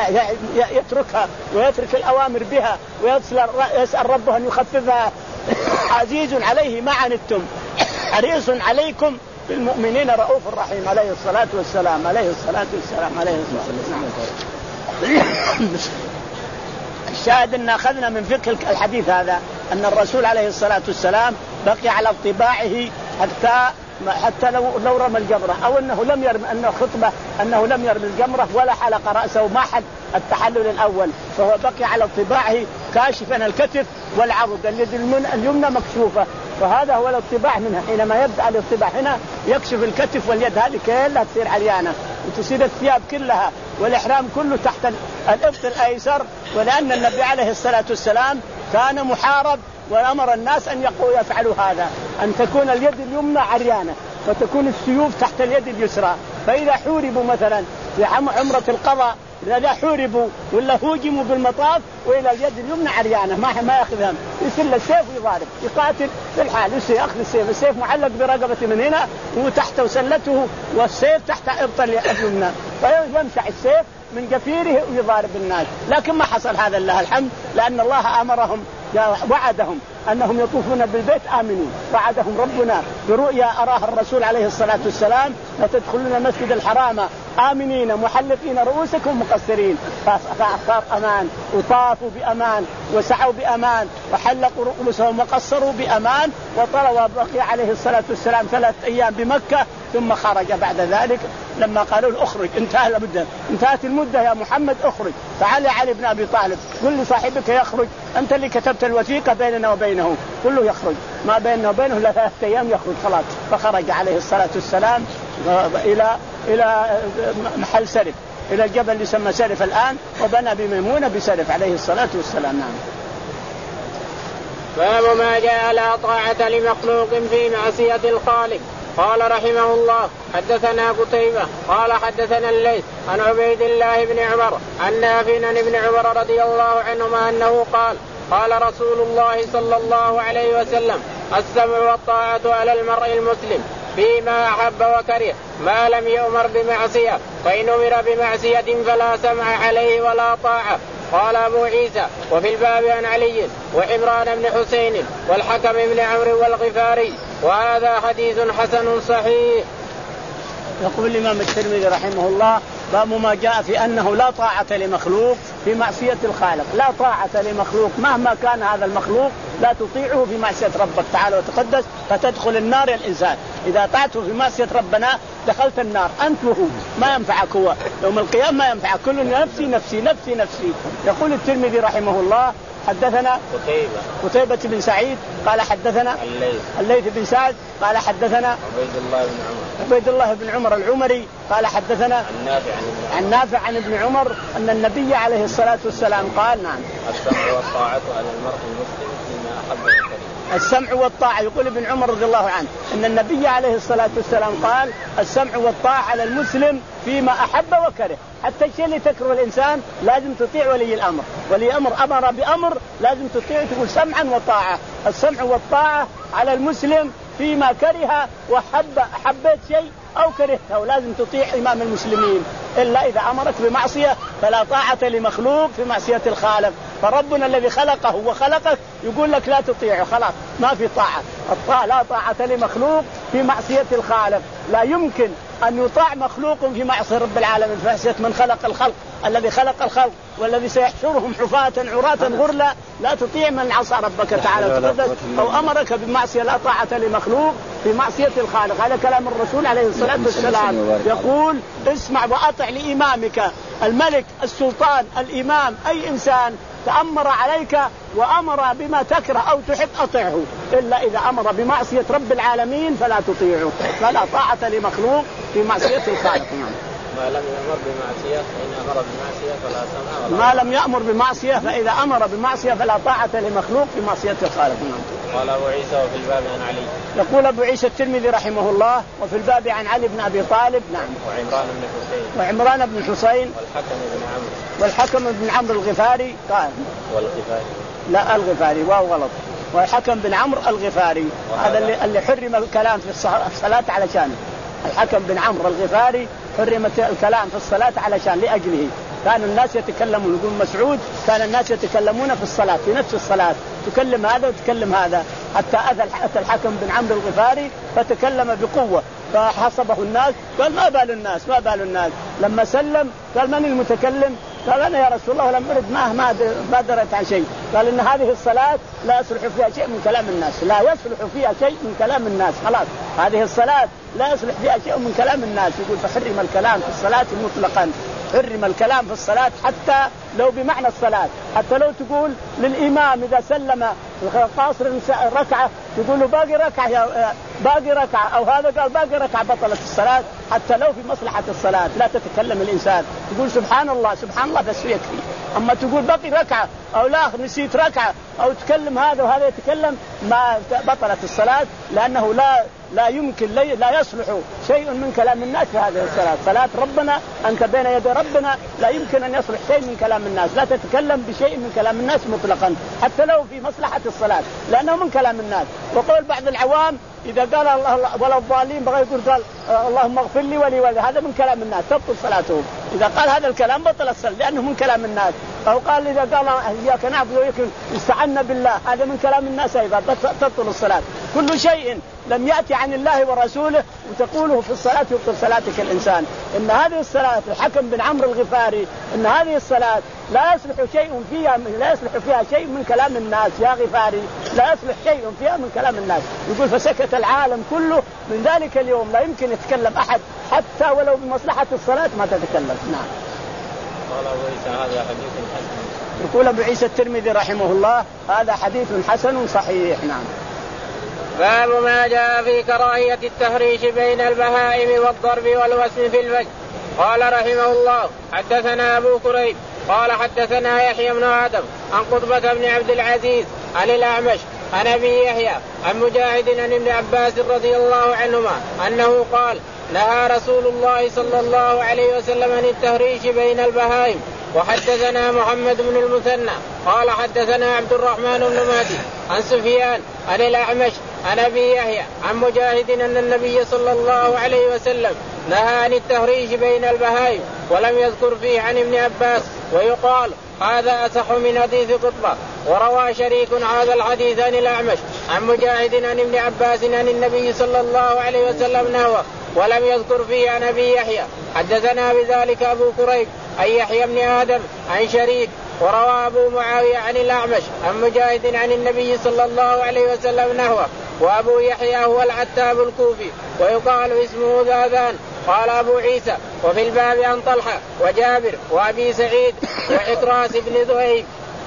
يتركها ويترك الأوامر بها ويسأل ربه أن يخففها. عزيز عليه ما عنتم حريص عليكم بالمؤمنين رؤوف رحيم عليه الصلاة والسلام عليه الصلاة والسلام عليه الصلاة والسلام. الشاهد أن أخذنا من فقه الحديث هذا أن الرسول عليه الصلاة والسلام بقي على طباعه حتى حتى لو لو رمى الجمرة أو أنه لم يرمي أنه خطبة أنه لم يرمي الجمرة ولا حلق رأسه ما حد التحلل الأول، فهو بقي على طباعه كاشفا الكتف والعضد، اليد اليمنى مكشوفة، فهذا هو الاطباع منها. حينما يبدأ الاطباع هنا يكشف الكتف واليد هذه كلها تصير عريانة وتصير الثياب كلها والإحرام كله تحت الإبط الأيسر. ولأن النبي عليه الصلاة والسلام كان محارب وأمر الناس أن يقوا يفعلوا هذا، أن تكون اليد اليمنى عريانة وتكون السيوف تحت اليد اليسرى. فإذا حوربوا مثلا في عمرة القضاء إذا حوربوا ولا هوجموا بالمطاف وإلى اليد اليمنى عريانة ما ما يأخذها، يسل السيف ويضارب يقاتل في الحال، يأخذ السيف، السيف معلق برقبته من هنا وتحته سلته والسيف تحت إبط اليمنى، فيمسح السيف من قفيره ويضارب الناس. لكن ما حصل هذا لله الحمد، لأن الله أمرهم وعدهم أنهم يطوفون بالبيت آمنين، وعدهم ربنا برؤيا أراها الرسول عليه الصلاة والسلام لتدخلون المسجد الحرام آمنين محلقين رؤوسكم مقصرين، فصار أمان وطافوا بأمان وسعوا بأمان وحلقوا رؤوسهم وقصروا بأمان، وطلوا بقي عليه الصلاة والسلام ثلاث أيام بمكة ثم خرج بعد ذلك لما قالوا له اخرج انتهى المدة انتهت المدة يا محمد اخرج. تعال يا علي بن أبي طالب قل لصاحبك يخرج، أنت اللي كتبت الوثيقة بيننا وبينه، كله يخرج، ما بيننا وبينه إلا ثلاثة أيام يخرج خلاص. فخرج عليه الصلاة والسلام إلى إلى محل سرف، إلى الجبل يسمى سرف الآن، وبنى بميمونة بسرف عليه الصلاة والسلام. نعم. باب ما جاء لا طاعة لمخلوق في معصية الخالق. قال رحمه الله حدثنا قتيبة قال حدثنا الليث عن عبيد الله بن عمر عن نافع عن ابن عمر رضي الله عنهما أنه قال قال رسول الله صلى الله عليه وسلم السمع والطاعة على المرء المسلم فيما أحب وكره ما لم يؤمر بمعصية، فإن أمر بمعصية فلا سمع عليه ولا طاعة. قال أبو عيسى وفي الباب عن علي وعمران بن حسين والحكم بن عمرو والغفاري، وهذا حديث حسن صحيح. يقول الإمام الترمذي رحمه الله باب ما جاء في أنه لا طاعة لمخلوق في معصية الخالق. لا طاعة لمخلوق مهما كان هذا المخلوق لا تطيعه في معصية ربك تعالى وتقدس فتدخل النار. الإنسان إذا طاعته في معصية ربنا دخلت النار أنت وهو، ما ينفعك هو يوم القيامة، ما ينفعك، كل نفسي نفسي نفسي نفسي. يقول الترمذي رحمه الله حدثنا قتيبة قتيبة بن سعيد قال حدثنا الليث الليث بن سعد قال حدثنا عبيد الله بن عمر عبيد الله بن عمر العمري قال حدثنا عن نافع عن, عن نافع عن ابن عمر أن النبي عليه الصلاة والسلام قال نعم السمع والطاعة على المرء المسلم فيما أحب وكره. السمع والطاعة. يقول ابن عمر رضي الله عنه أن النبي عليه الصلاة والسلام قال السمع والطاعة على المسلم فيما أحب وكره. حتى الشيء اللي تكره الإنسان لازم تطيع ولي الأمر، ولي أمر أمر بأمر لازم تطيع، تقول سمعا وطاعة. السمع والطاعة على المسلم فيما كره وحب، حبيت شيء أو كرهته ولازم تطيع إمام المسلمين، إلا إذا أمرك بمعصية فلا طاعة لمخلوق في معصية الخالق. فربنا الذي خلقه وخلقك يقول لك لا تطيعه، خلاص ما في طاعة. الطاعة لا طاعة لمخلوق في معصية الخالق. لا يمكن أن يطاع مخلوق في معصية رب العالمين، في معصية من خلق الخلق، الذي خلق الخلق والذي سيحشرهم حفاة عراة غرلا. لا تطيع من عصى ربك تعالى وتقدس أو أمرك بمعصية. لا طاعة لمخلوق في معصية الخالق. هذا كلام الرسول عليه الصلاة والسلام، يقول اسمع وأطع لإمامك، الملك السلطان الإمام أي إنسان تأمر عليك وأمر بما تكره أو تحب أطعه، إلا إذا أمر بمعصية رب العالمين فلا تطيعه. فلا طاعة لمخلوق في معصية الخالق. ما لم يأمر بمعصية فإن أمر بمعصية فلا سمع ولا ما لم يأمر بمعصية فإذا أمر بمعصية فلا طاعة لمخلوق في معصية الخالق. قال أبو عيسى وفي الباب عن علي. يقول أبو عيسى الترمذي رحمه الله وفي الباب عن علي بن أبي طالب نعم وعمران بن حسين وعمران بن حسين والحكم بن عمرو والحكم بن عمرو الغفاري قال والغفاري لا الغفاري واو غلط والحكم بن عمرو الغفاري. هذا اللي, اللي حرم الكلام في الصلاة علشانه. الحكم بن عمرو الغفاري حرم الكلام في الصلاة علشان لأجله. كان الناس يتكلمون، يقول مسعود كان الناس يتكلمون في الصلاة في نفس الصلاة، تكلم هذا وتكلم هذا، حتى أتى الحكم بن عمرو الغفاري فتكلم بقوة فحسبه الناس قال ما بال الناس ما بال الناس لما سلم قال من المتكلم؟ قال أنا يا رسول الله ولم أرد ما ما ما درت عن شيء. قال إن هذه الصلاة لا يصلح فيها شيء من كلام الناس لا يصلح فيها شيء من كلام الناس خلاص هذه الصلاة لا يصلح فيها شيء من كلام الناس. يقول فحرم الكلام في الصلاة مطلقا حرم الكلام في الصلاة حتى لو بمعنى الصلاة حتى لو تقول للإمام إذا سلم قاصر ركعة تقول له باقي ركعة يا باقي ركعة أو هذا قال باقي ركعة بطلت الصلاة حتى لو في مصلحة الصلاة لا تتكلم الإنسان تقول سبحان الله سبحان الله بس يكفي. أما تقول باقي ركعة أو لا نسيت ركعة أو تكلم هذا وهذا يتكلم ما بطلت الصلاة لأنه لا لا يمكن لا يصلح شيء من كلام الناس في هذه الصلاة. صلاة ربنا أنت بين يدي ربنا لا يمكن أن يصلح شيء من كلام الناس لا تتكلم بشيء من كلام الناس مطلقا حتى لو في مصلحة الصلاة لأنه من كلام الناس. وقول بعض العوام إذا قال الله ولا الضالين بغى يقول قال اللهم اغفر لي ولي ولي هذا من كلام الناس تبطل صلاتهم. إذا قال هذا الكلام بطل الصلاة لأنه من كلام الناس. أو قال إذا قال إياك نعبد وإياك استعنا بالله هذا من كلام الناس أيضا تبطل الصلاة. كل شيء لم يأتي عن الله ورسوله وتقوله في الصلاة يبطل صلاتك الإنسان. إن هذه الصلاة الحكم بن عمرو الغفاري إن هذه الصلاة لا يصلح شيء فيها لا يصلح فيها شيء من كلام الناس يا غفاري لا يصلح شيء فيها من كلام الناس. يقول فسكت العالم كله من ذلك اليوم لا يمكن يتكلم أحد حتى ولو بمصلحة الصلاة ما تتكلم. نعم. قال أبو عيسى هذا حديث حسن. يقول أبو عيسى الترمذي رحمه الله هذا حديث حسن صحيح. نعم. باب ما جاء في كراهية التهريش بين البهائم والضرب والوسم في الوجه. قال رحمه الله حدثنا أبو كريب قال حدثنا يحيى بن آدم عن قطبة بن عبد العزيز عن الأعمش عن أبي يحيى عن مجاهد عن ابن عباس رضي الله عنهما أنه قال نهى رسول الله صلى الله عليه وسلم عن التهريش بين البهائم. وحدثنا محمد بن المثنى قال حدثنا عبد الرحمن بن مهدي عن سفيان عن الأعمش عن أبي يحيى عن مجاهد أن النبي صلى الله عليه وسلم نهى عن التهريش بين البهائم ولم يذكر فيه عن ابن عباس. ويقال هذا أصح من حديث قطبة. وروى شريك هذا الحديث عن الأعمش عن مجاهد عن ابن عباس عن النبي صلى الله عليه وسلم نحوه ولم يذكر فيه عن أبي يحيى. حدثنا بذلك أبو كريب أي يحيى بن آدم عن شريك. وروى أبو معاوية عن الأعمش عن مجاهد عن النبي صلى الله عليه وسلم نحوه. وأبو يحيى هو العتاب الكوفي ويقال اسمه ذاذان. قال أبو عيسى وفي الباب عن طلحة وجابر وأبي سعيد وعكراس بن ذهيب.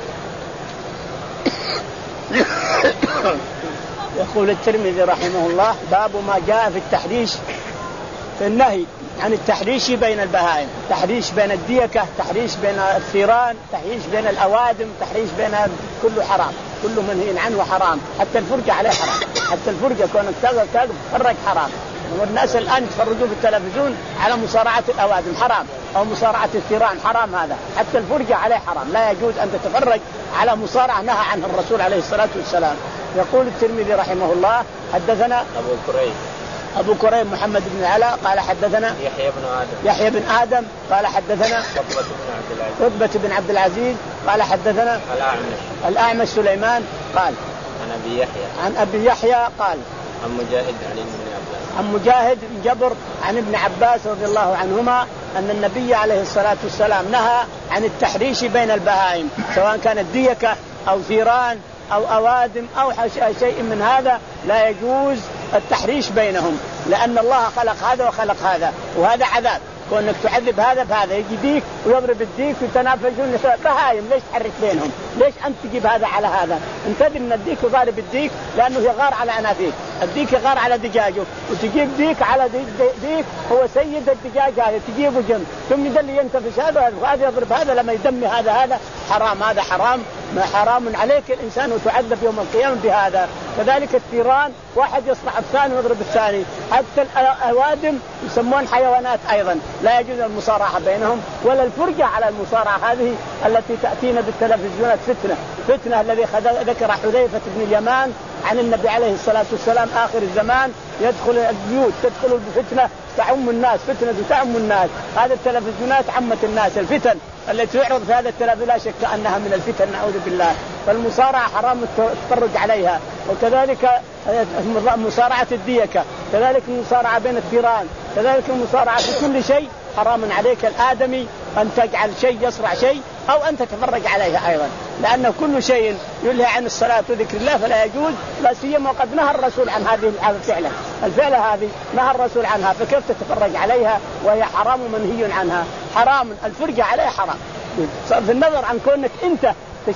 يقول الترمذي رحمه الله باب ما جاء في التحريش في النهي عن التحريش بين البهائم. تحريش بين الديكة تحريش بين الثيران تحريش بين الأوادم تحريش بين كله حرام كله منهي عنه حرام حتى الفرجة عليه حرام حتى الفرجة كونك تتفرج حرام. والناس الآن يتفرجوا في التلفزيون على مصارعة الأوادم حرام أو مصارعة الثيران حرام هذا حتى الفرجة عليه حرام لا يجوز أن تتفرج على مصارعة نهى عنها الرسول عليه الصلاة والسلام. يقول الترمذي رحمه الله حدثنا أبو كريب أبو كريب محمد بن علاء قال حدثنا يحيى بن آدم يحيى بن آدم قال حدثنا قطبة بن عبد العزيز قال حدثنا الأعمش الأعمش سليمان قال عن أبي يحيى عن أبي يحيى قال عن مجاهد عن ابن عباس عن مجاهد بن جبر عن ابن عباس رضي الله عنهما أن النبي عليه الصلاة والسلام نهى عن التحريش بين البهائم سواء كانت ديكة أو ثيران أو أوادم أو شيء من هذا لا يجوز التحريش بينهم لأن الله خلق هذا وخلق هذا وهذا عذاب وأنك تعذب هذا بهذا يجي ديك ويضرب الديك ويتنافسون بهايم ليش تحرك بينهم ليش أنت تجيب هذا على هذا انتبه من الديك وضارب الديك لأنه يغار على أنافيك الديك يغار على دجاجه وتجيب ديك على ديك, ديك هو سيد الدجاج هذا تجيبه جنب ثم يدل ينتفش هذا وهذا يضرب هذا لما يدمي هذا هذا حرام هذا حرام ما حرام عليك الإنسان وتعذب يوم القيامة بهذا. كذلك الثيران واحد يصنع الثاني ويضرب الثاني حتى الأوادم يسمون حيوانات أيضا لا يجوز المصارعة بينهم ولا الفرجة على المصارعة هذه التي تأتينا بالتلفزيونات فتنة فتنة الذي ذكر حذيفة بن اليمان عن النبي عليه الصلاة والسلام آخر الزمان يدخل البيوت تدخل بفتنة تعم الناس فتنة تعم الناس. هذه التلفزيونات عمت الناس الفتن التي تعرض في هذا التلفزيون لا شك أنها من الفتن نعوذ بالله. فالمصارعة حرام التفرج عليها وكذلك مصارعة الديكة، كذلك المصارعة بين الثيران، كذلك المصارعة في كل شيء حرام عليك الآدمي أن تجعل شيء يصرع شيء أو أن تتفرج عليها أيضا، لأن كل شيء ينهى عن الصلاة وذكر الله فلا يجوز، لا سيما وقد نهى الرسول عن هذه الفعلة الفعلة هذه نهى الرسول عنها، فكيف تتفرج عليها وهي حرام منهي عنها؟ حرام الفرجة عليها حرام، في النظر عن كونك أنت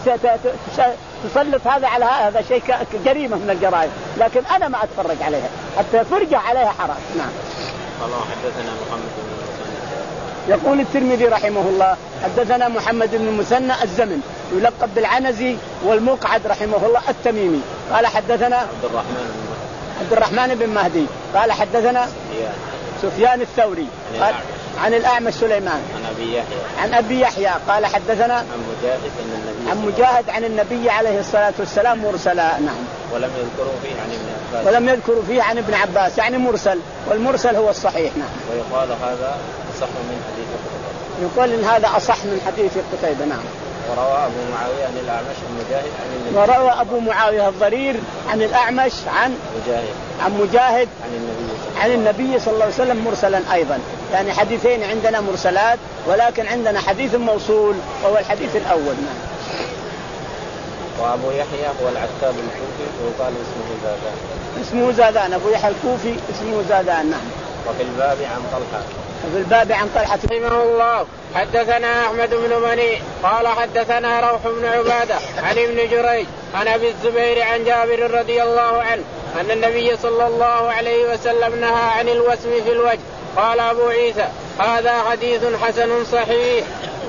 تسلط هذا على هذا شيء جريمة من الجرائم، لكن أنا ما أتفرج عليها حتى فرجة عليها حرام. نعم. الله حدثنا محمد بن المثنى. يقول الترمذي رحمه الله حدثنا محمد بن المثنى الزمن يلقب بالعنزي والمقعد رحمه الله التميمي قال حدثنا عبد الرحمن عبد الرحمن بن مهدي قال حدثنا سفيان الثوري قال عن الأعمش سليمان عن أبي يحيى عن أبي يحيى قال حدثنا عن مجاهد عن النبي عن مجاهد عن النبي عليه الصلاة والسلام مرسلا. نعم. ولم يذكروا فيه عن ابن عباس ولم يذكروا فيه عن ابن عباس يعني مرسل، والمرسل هو الصحيح. نعم. ويقال هذا أصح من حديث قتيبة. يقول إن هذا أصح من حديث قتيبة. نعم. وروى أبو معاوية عن الأعمش عن مجاهد عن النبي وروى أبو معاوية الضرير عن الأعمش عن مجاهد عن مجاهد عن النبي عن النبي صلى الله عليه وسلم مرسلا أيضا، يعني حديثين عندنا مرسلات ولكن عندنا حديث موصول وهو الحديث الأول. نعم. وأبو يحيى هو العتاب الكوفي وقال اسمه زادان اسمه زادان أبو يحيى الكوفي اسمه زادان. نعم. وفي الباب عن طلحة وفي الباب عن طلحة رحمه الله حدثنا أحمد بن مني قال حدثنا روح بن عبادة عن ابن جريج عن أبي الزبير عن جابر رضي الله عنه أن النبي صلى الله عليه وسلم نهى عن الوسم في الوجه. قال أبو عيسى هذا حديث حسن صحيح.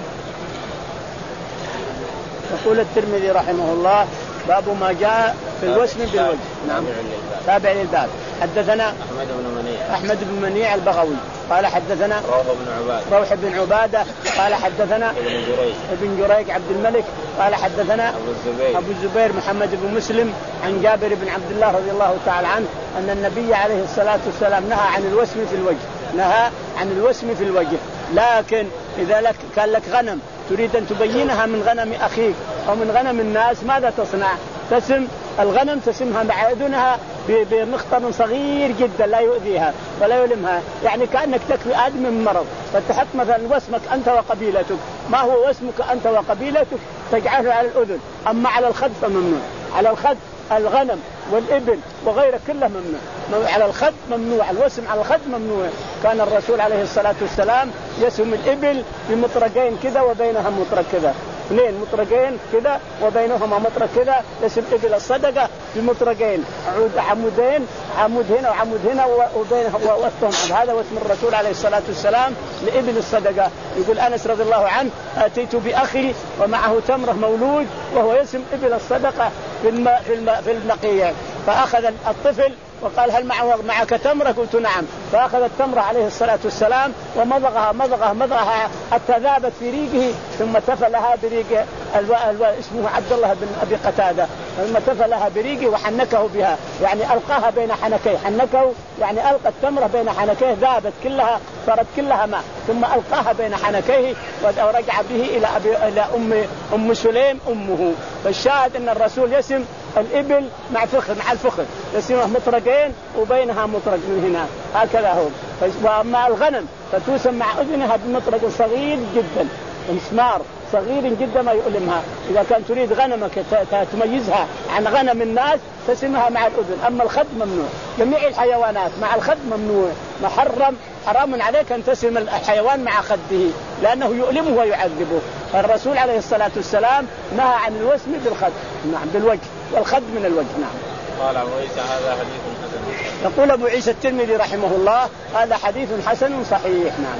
يقول الترمذي رحمه الله باب ما جاء في الوسم بالوجه. نعم. تابع للباب. حدثنا أحمد بن منيع أحمد بن منيع البغوي قال حدثنا روح بن عبادة روح بن عبادة قال حدثنا ابن جريج ابن جريج عبد الملك قال حدثنا أبو الزبير أبو الزبير محمد بن مسلم عن جابر بن عبد الله رضي الله تعالى عنه أن النبي عليه الصلاة والسلام نهى عن الوسم في الوجه نهى عن الوسم في الوجه. لكن إذا لك كان لك غنم تريد أن تبينها من غنم أخيك أو من غنم الناس ماذا تصنع؟ تسم الغنم تسمها مع أذنها بمخطر صغير جدا لا يؤذيها ولا يلمها، يعني كأنك تكفي آدم من مرض، فتحط مثلا وسمك أنت وقبيلتك ما هو وسمك أنت وقبيلتك تجعله على الأذن، أما على الخد فممنوع. على الخد الغنم والإبل وغيره كله ممنوع، على الخد ممنوع، الوسم على الخد ممنوع. كان الرسول عليه الصلاة والسلام يسم الإبل بمطرقين كذا وبينها مطرق كذا، اثنين مطرقين كذا وبينهما مطرق كذا، يسم إبل الصدقة بمطرقين عود عمودين عمود هنا وعمود هنا وبينها وسطهم، هذا واسم الرسول عليه الصلاة والسلام لإبل الصدقة. يقول أنس رضي الله عنه أتيت بأخي ومعه تمره مولود وهو يسم إبل الصدقة في الماء في الماء في النقيع، فأخذ الطفل وقال هل معك تمرة؟ قلت نعم، فأخذ التمرة عليه الصلاة والسلام ومضغها مضغها مضغها حتى ذابت في ريقه، ثم تفلها بريق الو... الو... اسمه عبد الله بن أبي قتادة، ثم تفلها بريقه وحنكه بها، يعني ألقاها بين حنكيه، حنكه يعني ألقى التمرة بين حنكيه ذابت كلها صارت كلها ماء، ثم ألقاها بين حنكيه ورجع به إلى أبي... إلى أم أم سليم أمه. فالشاهد أن الرسول يسم الإبل مع فخر مع الفخر يسمه مطرقين وبينها مطرق من هنا هكذا هو. وأما الغنم فتوسم مع أذنها بمطرق صغير جدا مسمار صغير جدا ما يؤلمها. إذا كان تريد غنمك تميزها عن غنم الناس تسمها مع الأذن. أما الخد ممنوع، جميع الحيوانات مع الخد ممنوع، محرم حرام عليك أن تسم الحيوان مع خده لأنه يؤلمه ويعذبه. الرسول عليه الصلاة والسلام نهى عن الوسم بالخد، نعم بالوجه، والخد من الوجه. نعم. قال أبو عيسى هذا حديث حسن. يقول أبو عيسى الترمذي رحمه الله هذا حديث حسن صحيح. نعم.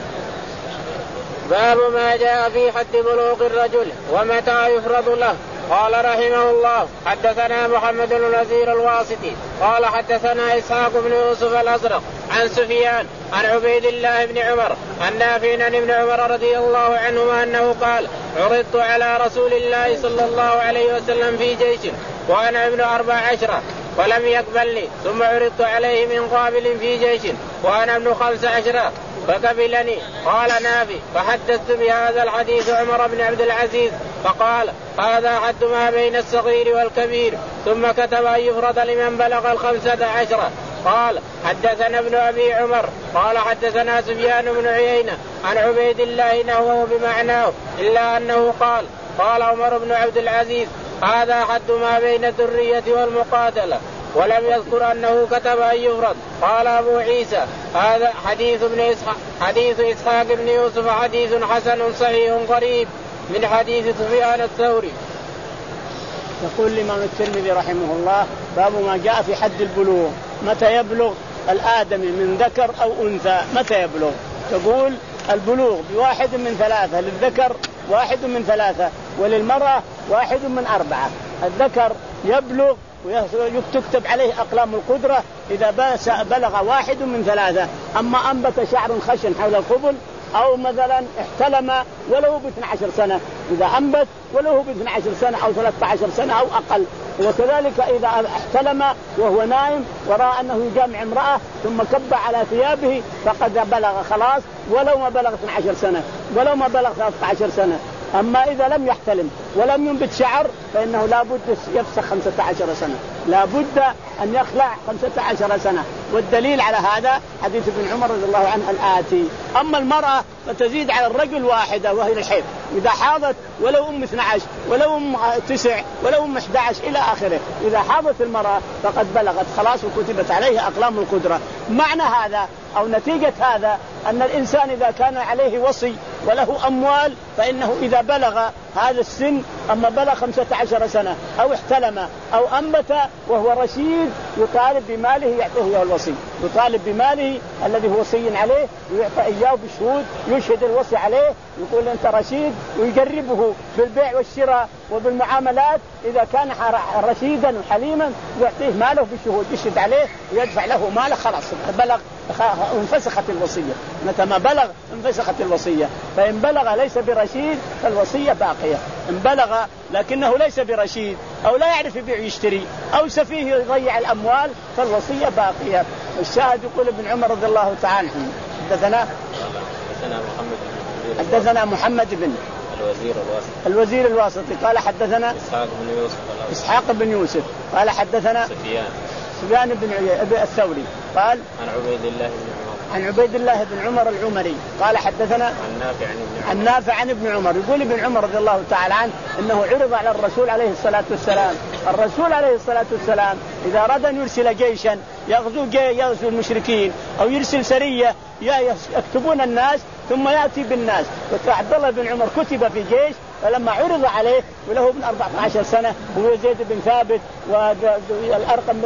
باب ما جاء في حد بلوغ الرجل ومتى يفرض له. قال رحمه الله حدثنا محمد بن نذير الواسطي قال حدثنا إسحاق بن يوسف الأزرق عن سفيان عن عبيد الله بن عمر عن نافع عن ابن عمر رضي الله عنهما أنه قال عرضت على رسول الله صلى الله عليه وسلم في جيش وأنا ابن أربع عشرة فلم يقبلني، ثم عرضت عليه من قابل في جيش وأنا ابن خمس عشرة فقبلني. قال نافع فحدثت بهذا الحديث عمر بن عبد العزيز فقال هذا حد ما بين الصغير والكبير، ثم كتب أن يفرض لمن بلغ الخمسة عشرة. قال حدثنا ابن أبي عمر قال حدثنا سفيان بن عيينة عن عبيد الله نحوه بمعناه إلا أنه قال قال عمر بن عبد العزيز هذا حد ما بين الذرية والمقاتلة، ولم يذكر أنه كتب أن يفرض. قال أبو عيسى هذا حديث ابن إسحاق حديث إسحاق بن يوسف حديث حسن صحيح غريب من حديث سفيان الثوري. يقول الإمام الترمذي رحمه الله باب ما جاء في حد البلوغ، متى يبلغ الآدمي من ذكر أو أنثى، متى يبلغ؟ تقول البلوغ بواحد من ثلاثة، للذكر واحد من ثلاثة وللمرأة واحد من أربعة. الذكر يبلغ ويكتب عليه أقلام القدرة إذا بلغ واحد من ثلاثة، أما أنبت شعر خشن حول القبل أو مثلا احتلم ولو باثنى عشر سنة، إذا أنبت ولو باثنى عشر سنة أو ثلاثة عشر سنة أو أقل. وكذلك إذا احتلم وهو نائم ورأى أنه يجامع امرأة ثم كب على ثيابه فقد بلغ خلاص، ولو ما بلغ اثنى عشر سنة ولو ما بلغ ثلاثة عشر سنة. أما إذا لم يحتلم ولم ينبت شعر فإنه لا بد يفسخ خمسة عشر سنة، لا بد أن يخلع خمسة عشر سنة. والدليل على هذا حديث ابن عمر رضي الله عنه الآتي. أما المرأة فتزيد على الرجل واحدة وهي الحيض، إذا حاضت ولو أم اثنى عشر ولو أم تسع ولو أم أحد عشر إلى آخره، إذا حاضت المرأة فقد بلغت خلاص وكتبت عليه أقلام القدرة. معنى هذا أو نتيجة هذا أن الإنسان إذا كان عليه وصي وله أموال فإنه إذا بلغ هذا السن، أما بلغ خمسة عشر سنة أو احتلم أو أنبت وهو رشيد يطالب بماله يعطيه الوصي، يطالب بماله الذي هو وصي عليه ويعطى إياه بشهود، يشهد الوصي عليه يقول أنت رشيد ويجربه بالبيع والشراء وبالمعاملات. إذا كان رشيدا وحليما يعطيه ماله بشهود، يشهد عليه ويدفع له ماله، خلاص بلغ انفسخت الوصية. متى ما بلغ انفسخت الوصية. فإن بلغ ليس برشيد فالوصية باقية، إن بلغ لكنه ليس برشيد أو لا يعرف يبيع ويشتري أو سفيه يضيع الأموال فالوصية باقية. الشاهد يقول ابن عمر رضي الله تعالى عنه حدثنا حدثنا محمد بن الوزير الواسطي الوزير الواسطي قال حدثنا إسحاق بن يوسف إسحاق بن يوسف قال حدثنا سفيان سفيان بن عيينة الثوري قال عن عبيد الله بن عمر عن عبيد الله بن عمر العمري قال حدثنا عن نافع عن ابن عمر عن نافع عن ابن عمر. يقول ابن عمر رضي الله تعالى عنه انه عرض على الرسول عليه الصلاة والسلام، الرسول عليه الصلاة والسلام اذا اراد ان يرسل جيشا يغزو يغزو المشركين او يرسل سرية يكتبون الناس ثم يأتي بالناس. وعبد الله بن عمر كتب في جيش، فلما عرض عليه وله ابن أربعة عشر سنة هو زيد بن ثابت والأرقم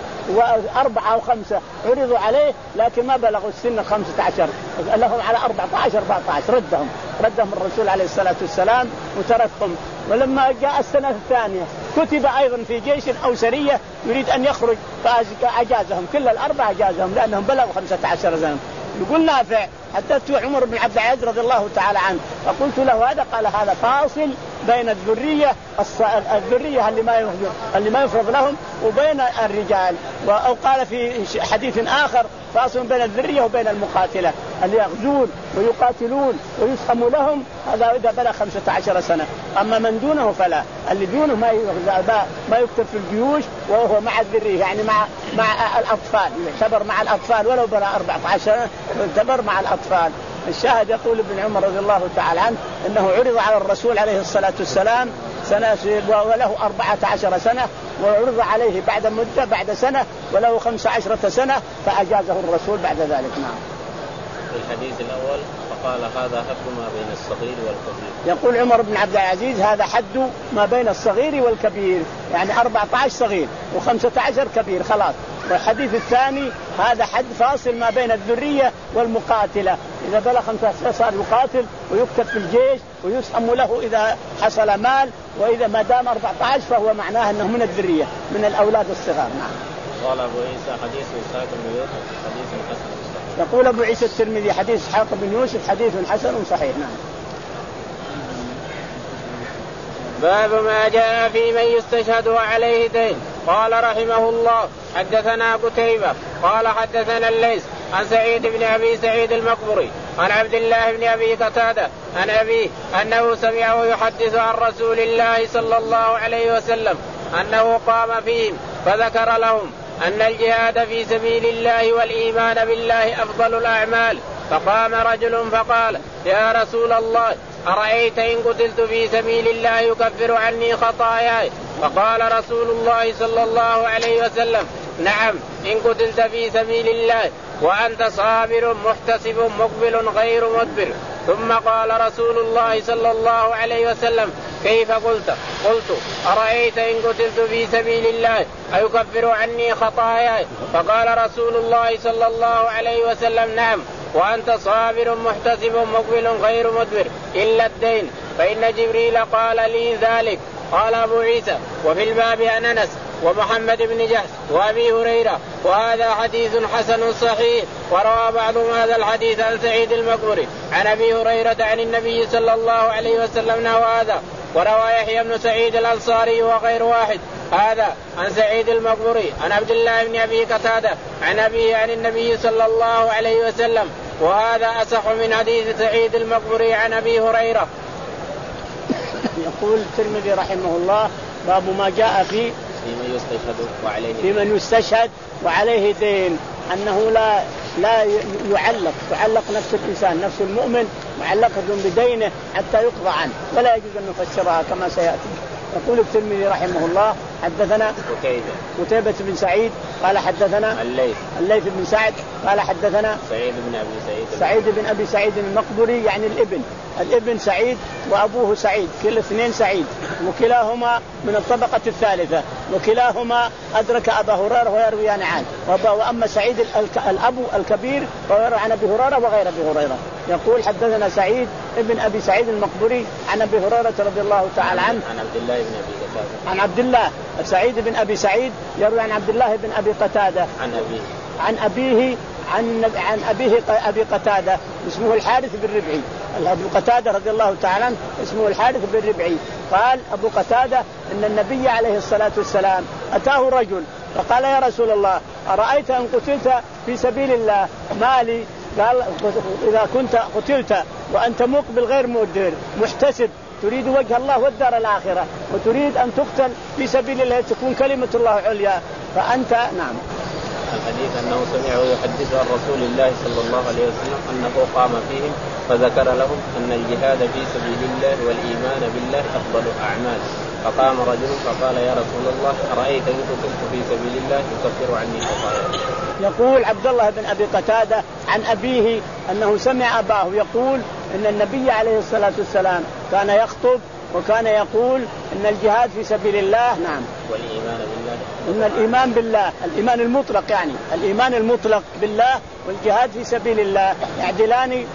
وأربعة أو خمسة عرضوا عليه لكن ما بلغوا السن خمسة عشر، لهم على أربعة عشر أربعة عشر ردهم ردهم الرسول عليه الصلاة والسلام وتركهم. ولما جاء السنة الثانية كتب أيضا في جيش أو سرية يريد أن يخرج فأجازهم كل الأربعة أجازهم لأنهم بلغوا خمسة عشر سنة. يقول نافع حدثت عمر بن عبد العزيز رضي الله تعالى عنه فقلت له هذا، قال هذا فاصل بين الذرية الذرية اللي ما اللي ما يفرض لهم وبين الرجال، أو قال في حديث آخر فاصل بين الذرية وبين المقاتلة اللي يغزون ويقاتلون ويسهم لهم، هذا إذا بلغ خمسة عشر سنة. أما من دونه فلا، اللي دونه ما ما يكتب في الجيوش وهو مع الذرية يعني مع مع الأطفال، يعتبر مع الأطفال ولو بلغ أربعة عشر يعتبر مع الأطفال. الشاهد يقول ابن عمر رضي الله تعالى عنه انه عرض على الرسول عليه الصلاة والسلام سنة وله أربعة عشر سنة، وعرض عليه بعد مدة بعد سنة وله خمس عشرة سنة فأجازه الرسول بعد ذلك. نعم. في الحديث الأول فقال هذا حد ما بين الصغير والكبير. يقول عمر بن عبد العزيز هذا حد ما بين الصغير والكبير، يعني أربعة عشر صغير وخمسة عشر كبير خلاص. والحديث الثاني هذا حد فاصل ما بين الذرية والمقاتلة، إذا بلغ خمسة عشر صار يقاتل ويكتب في الجيش ويسهم له إذا حصل مال، وإذا ما دام أربعة عشر فهو معناه أنه من الذرية من الأولاد الصغار. نعم. قال أبو عيسى حديث إسحاق بن يوسف حديث حسن صحيح. يقول أبو عيسى الترمذي حديث إسحاق بن يوسف حديث حسن صحيح. نعم. باب ما جاء في من يستشهد عليه دين. قال رحمه الله حدثنا قتيبة قال حدثنا الليث عن سعيد بن أبي سعيد المقبري عن عبد الله بن أبي قتادة عن أبيه أنه سمعه يحدث عن رسول الله صلى الله عليه وسلم أنه قام فيهم فذكر لهم أن الجهاد في سبيل الله والإيمان بالله أفضل الأعمال. فقام رجل فقال يا رسول الله أرأيت إن قتلت في سبيل الله يكفر عني خطاياي؟ فقال رسول الله صلى الله عليه وسلم نعم إن قتلت في سبيل الله وأنت صابر محتسب مقبل غير مدبر. ثم قال رسول الله صلى الله عليه وسلم كيف قلت؟ قلت أرأيت إن قتلت في سبيل الله أيكفر عني خطاياي؟ فقال رسول الله صلى الله عليه وسلم نعم وأنت صابر محتسب مقبل غير مدبر إلا الدين فإن جبريل قال لي ذلك. قال أبو عيسى وفي الباب عن أنس ومحمد بن جحش وأبي هريرة وهذا حديث حسن صحيح. وروى بعضهم هذا الحديث عن سعيد المقبري عن أبي هريرة عن النبي صلى الله عليه وسلم نحو هذا. وروى يحيى بن سعيد الأنصاري وغير واحد هذا عن سعيد المقبري عن عبد الله بن أبي قتادة عن أبيه عن النبي صلى الله عليه وسلم وهذا أصح من حديث سعيد المقبري عن أبي هريرة. يقول الترمذي رحمه الله باب ما جاء في في من يستشهد وعليه في من يستشهد وعليه دين أنه لا لا يعلق تعلق نفس الإنسان نفس المؤمن معلقة بدينه حتى يقضى عنه ولا يجوز أن نفسرها كما سيأتي. يقول الترمذي رحمه الله حدثنا قتيبة بن سعيد قال حدثنا الليث الليث بن سعد قال حدثنا سعيد بن أبي سعيد سعيد بن أبي سعيد المقبري يعني الابن الابن سعيد وأبوه سعيد كل اثنين سعيد وكلاهما من الطبقة الثالثة وكلاهما أدرك أبا هريرة ويرويان عنه. وأما سعيد الأب الكبير ويروي عن أبي هريرة وغير أبي هريرة. يقول حدثنا سعيد ابن أبي سعيد المقبري عن أبي هريرة رضي الله تعالى عنه عن عبد الله بن أبي قتادة عن عبد الله سعيد بن أبي سعيد يروي عن عبد الله بن أبي قتادة عن أبيه عن أبيه عن عن أبيه أبي قتادة اسمه الحارث بن ربعي. أبو قتادة رضي الله تعالى عنه اسمه الحارث بن ربعي. قال أبو قتادة إن النبي عليه الصلاة والسلام أتاه رجل فقال يا رسول الله أرأيت أن قتلت في سبيل الله مالي؟ قال إذا كنت قتلت وأنت مقبل غير مدبر محتسب تريد وجه الله والدار الآخرة وتريد أن تقتل في سبيل الله تكون كلمة الله عليا فأنت نعم. الحديث أنه سمعه يحدث عن رسول الله صلى الله عليه وسلم أنه قام فيهم فذكر لهم أن الجهاد في سبيل الله والإيمان بالله أفضل الأعمال. فقام رجل فقال يا رسول الله أرأيت إن قتلت في سبيل الله يكفر عني خطاياي؟ يقول عبد الله بن أبي قتادة عن أبيه أنه سمع أباه يقول أن النبي عليه الصلاة والسلام كان يخطب وكان يقول إن الجهاد في سبيل الله نعم والإيمان بالله إن الإيمان بالله الإيمان المطلق يعني الإيمان المطلق بالله والجهاد في سبيل الله يعدلان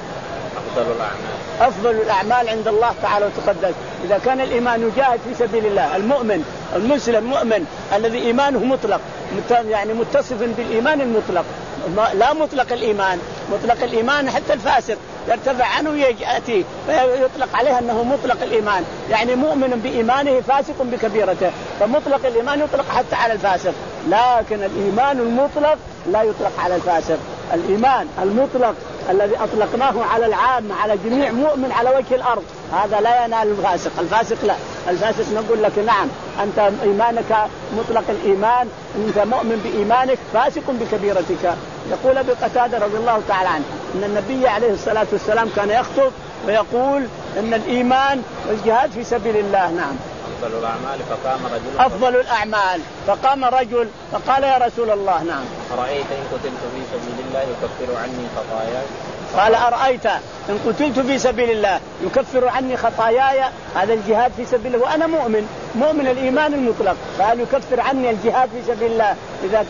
أفضل الأعمال أفضل الأعمال عند الله تعالى وتقدس. إذا كان الإيمان يجاهد في سبيل الله المؤمن المسلم المؤمن الذي إيمانه مطلق يعني متصف بالإيمان المطلق لا مطلق الإيمان. مطلق الإيمان حتى الفاسق يرتفع عنه ويأتي فيطلق عليه أنه مطلق الإيمان يعني مؤمن بإيمانه فاسق بكبيرته. فمطلق الإيمان يطلق حتى على الفاسق لكن الإيمان المطلق لا يطلق على الفاسق. الإيمان المطلق الذي أطلقناه على العام على جميع مؤمن على وجه الأرض هذا لا ينال الفاسق. الفاسق لا الفاسق نقول لك نعم أنت إيمانك مطلق الإيمان أنت مؤمن بإيمانك فاسق بكبيرتك. يقول أبي قتادة رضي الله تعالى عنه أن النبي عليه الصلاة والسلام كان يخطب ويقول أن الإيمان والجهاد في سبيل الله نعم أفضل الأعمال. فقام رجل أفضل الأعمال فقام رجل فقال يا رسول الله نعم أرأيت إن قتلت في سبيل الله يكفر عني خطاياي؟ قال أرأيت إن قتلت في سبيل الله يكفر عني خطاياي هذا الجهاد في سبيل الله وأنا مؤمن مؤمن الإيمان المطلق فهل يكفر عني الجهاد في سبيل الله إذا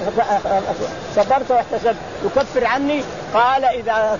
صبرت واحتسبت يكفر عني؟ قال إذا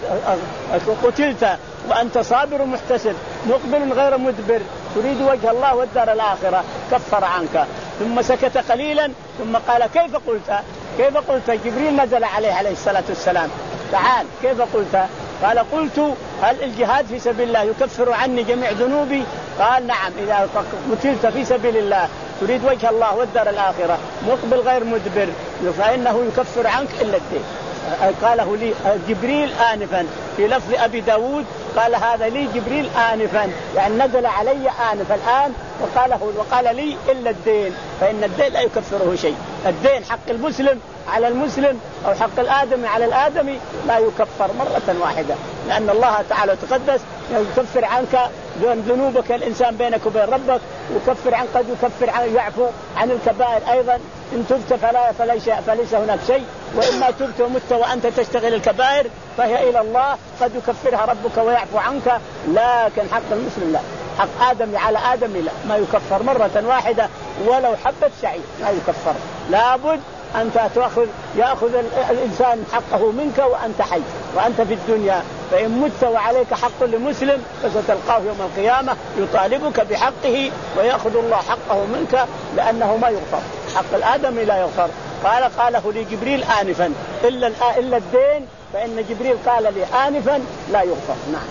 قتلت وأنت صابر محتسب مقبل غير مدبر تريد وجه الله والدار الآخرة كفر عنك. ثم سكت قليلا ثم قال كيف قلت؟ كيف قلت؟ جبريل نزل عليه عليه الصلاة والسلام تعال كيف قلت؟ قال قلت هل الجهاد في سبيل الله يكفر عني جميع ذنوبي؟ قال نعم إذا قتلت في سبيل الله تريد وجه الله والدار الآخرة مقبل غير مدبر فإنه يكفر عنك إلا الدين. قاله لي جبريل آنفا في لفظ أبي داود قال هذا لي جبريل آنفا، يعني نزل علي آنفا الآن، وقاله وقال لي إلا الدين، فإن الدين لا يكفره شيء. الدين حق المسلم على المسلم أو حق الآدمي على الآدمي لا يكفر مرة واحدة، لأن الله تعالى تقدس يكفر عنك ذنوبك الإنسان بينك وبين ربك، ويكفر عن قد يكفر عن يعفو عن الكبائر أيضا. إن تبت فلا فليس, فليس هناك شيء، وإما تبت ومت وأنت تشتغل الكبائر فهي إلى الله قد يكفرها ربك ويعفو عنك، لكن حق المسلم لا، حق آدمي على آدمي لا، ما يكفر مرة واحدة ولو حبة شعير ما يكفر. لابد أنت تأخذ يأخذ الإنسان حقه منك وأنت حي وأنت في الدنيا، فإن مت وعليك حق لمسلم فستلقاه يوم القيامة يطالبك بحقه ويأخذ الله حقه منك، لأنه ما يغفر، حق الآدمي لا يغفر. قال قاله لي جبريل آنفا إلا إلا الدين، فإن جبريل قال لي آنفا لا يغفر. نعم.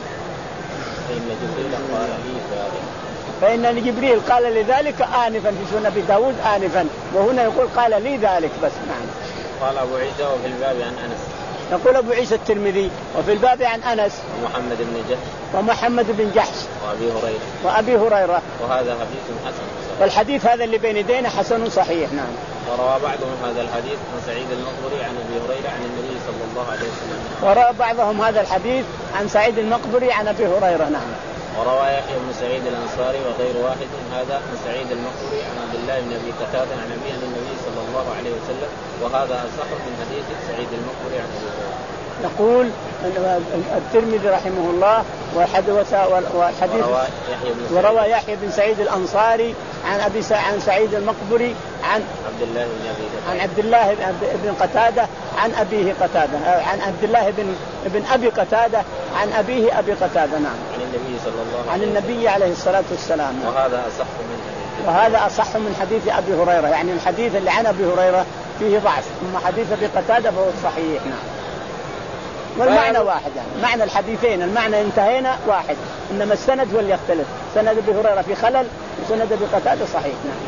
فإن جبريل قال لي ذلك فإن جبريل قال لذلك آنفا في سنة أبي داود آنفا، وهنا يقول قال لي ذلك بس. نعم. قال أبو عيسى وفي الباب عن أنس. يقول أبو عيسى الترمذي وفي الباب عن أنس ومحمد بن جحش ومحمد بن جحش وأبي هريرة وأبي هريرة وهذا حديث حسن. والحديث هذا اللي بين يدينا حسن صحيح. نعم. وروى بعضهم هذا الحديث عن سعيد المقبري عن أبي هريرة عن النبي صلى الله عليه وسلم. وروى بعضهم هذا الحديث عن سعيد المقبري عن أبي هريرة. نعم. وروى يحيى بن سعيد الأنصاري وغير واحد هذا عن سعيد المقبري عن عبد الله بن أبي قتادة عن أبي النبي صلى الله عليه وسلم، وهذا أصح من حديث سعيد المقبري عن أبي هريرة. يقول الترمذي رحمه الله وحدث والحديث وروى يحيى بن سعيد الأنصاري عن أبي عن سعيد المقبري عن عبد الله بن أبي عن عبد الله بن قتادة عن أبيه قتادة عن عبد الله بن ابن أبي قتادة عن أبيه أبي قتادة. نعم. عن النبي صلى الله عليه وسلم عن النبي عليه الصلاة والسلام. وهذا أصح من حديث وهذا أصح من حديث أبي هريرة، يعني الحديث اللي عن أبي هريرة فيه ضعف، أما حديث أبي قتادة فهو صحيح. نعم. والمعنى واحد، يعني معنى الحديثين المعنى انتهينا واحد، إنما السند هو اللي يختلف، سند أبي هريرة في خلل وسند أبي قتادة صحيح. نعم.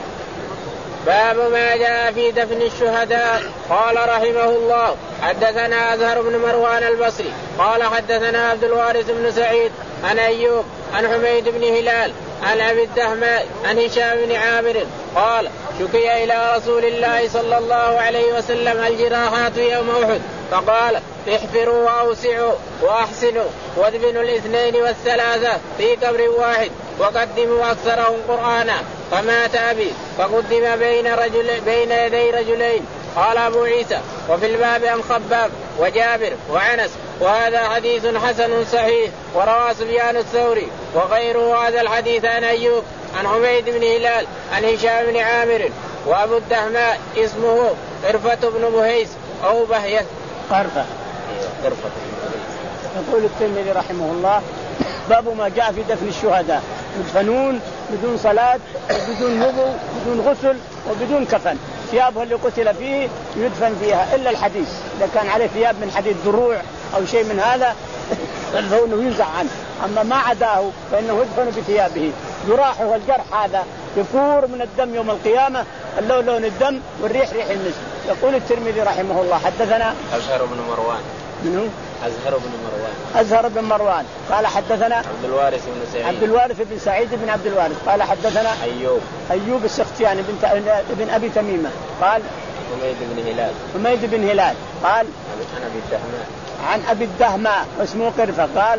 باب ما جاء في دفن الشهداء. قال رحمه الله حدثنا أزهر بن مروان البصري قال حدثنا عبد الوارث بن سعيد عن أيوب عن حميد بن هلال عن أبي الدهماء عن هشام بن عامر قال شكي إلى رسول الله صلى الله عليه وسلم الجراحات يوم أحد فقال احفروا وأوسعوا وأحسنوا وادفنوا الاثنين والثلاثة في قبر واحد وقدموا أكثرهم قرآنا، فمات أبي فقدم بين, رجل بين يدي رجلين. قال أبو عيسى وفي الباب عن خباب وجابر وعنس، وهذا حديث حسن صحيح. وروى سفيان الثوري وغيره هذا الحديث عن أيوب عن حميد بن هلال عن هشام بن عامر. وأبو الدهماء اسمه قرفة بن مهيس أو بهية قرفة. قرفة. يقول الترمذي رحمه الله باب ما جاء في دفن الشهداء، يدفنون بدون صلاة وبدون وضوء بدون غسل وبدون كفن، ثيابه اللي قتل فيه يدفن فيها إلا الحديث، إذا كان عليه ثياب من حديد دروع أو شيء من هذا فإنه ينزع عنه، أما ما عداه فإنه يدفن بثيابه. جراحه والجرح هذا يفور من الدم يوم القيامة، اللون لون الدم والريح ريح المسك. يقول الترمذي رحمه الله حدثنا أزهر بن مروان. منه؟ أزهر بن مروان. أزهر بن مروان قال حدثنا عبد الوارث بن سعيد. عبد الوارث بن سعيد بن عبد الوارث قال حدثنا أيوب أيوب السختياني بن ابن أبي تميمة قال حميد بن هلال. حميد بن هلال قال عن أبي الدهماء. عن أبي الدهماء واسمه قرفة قال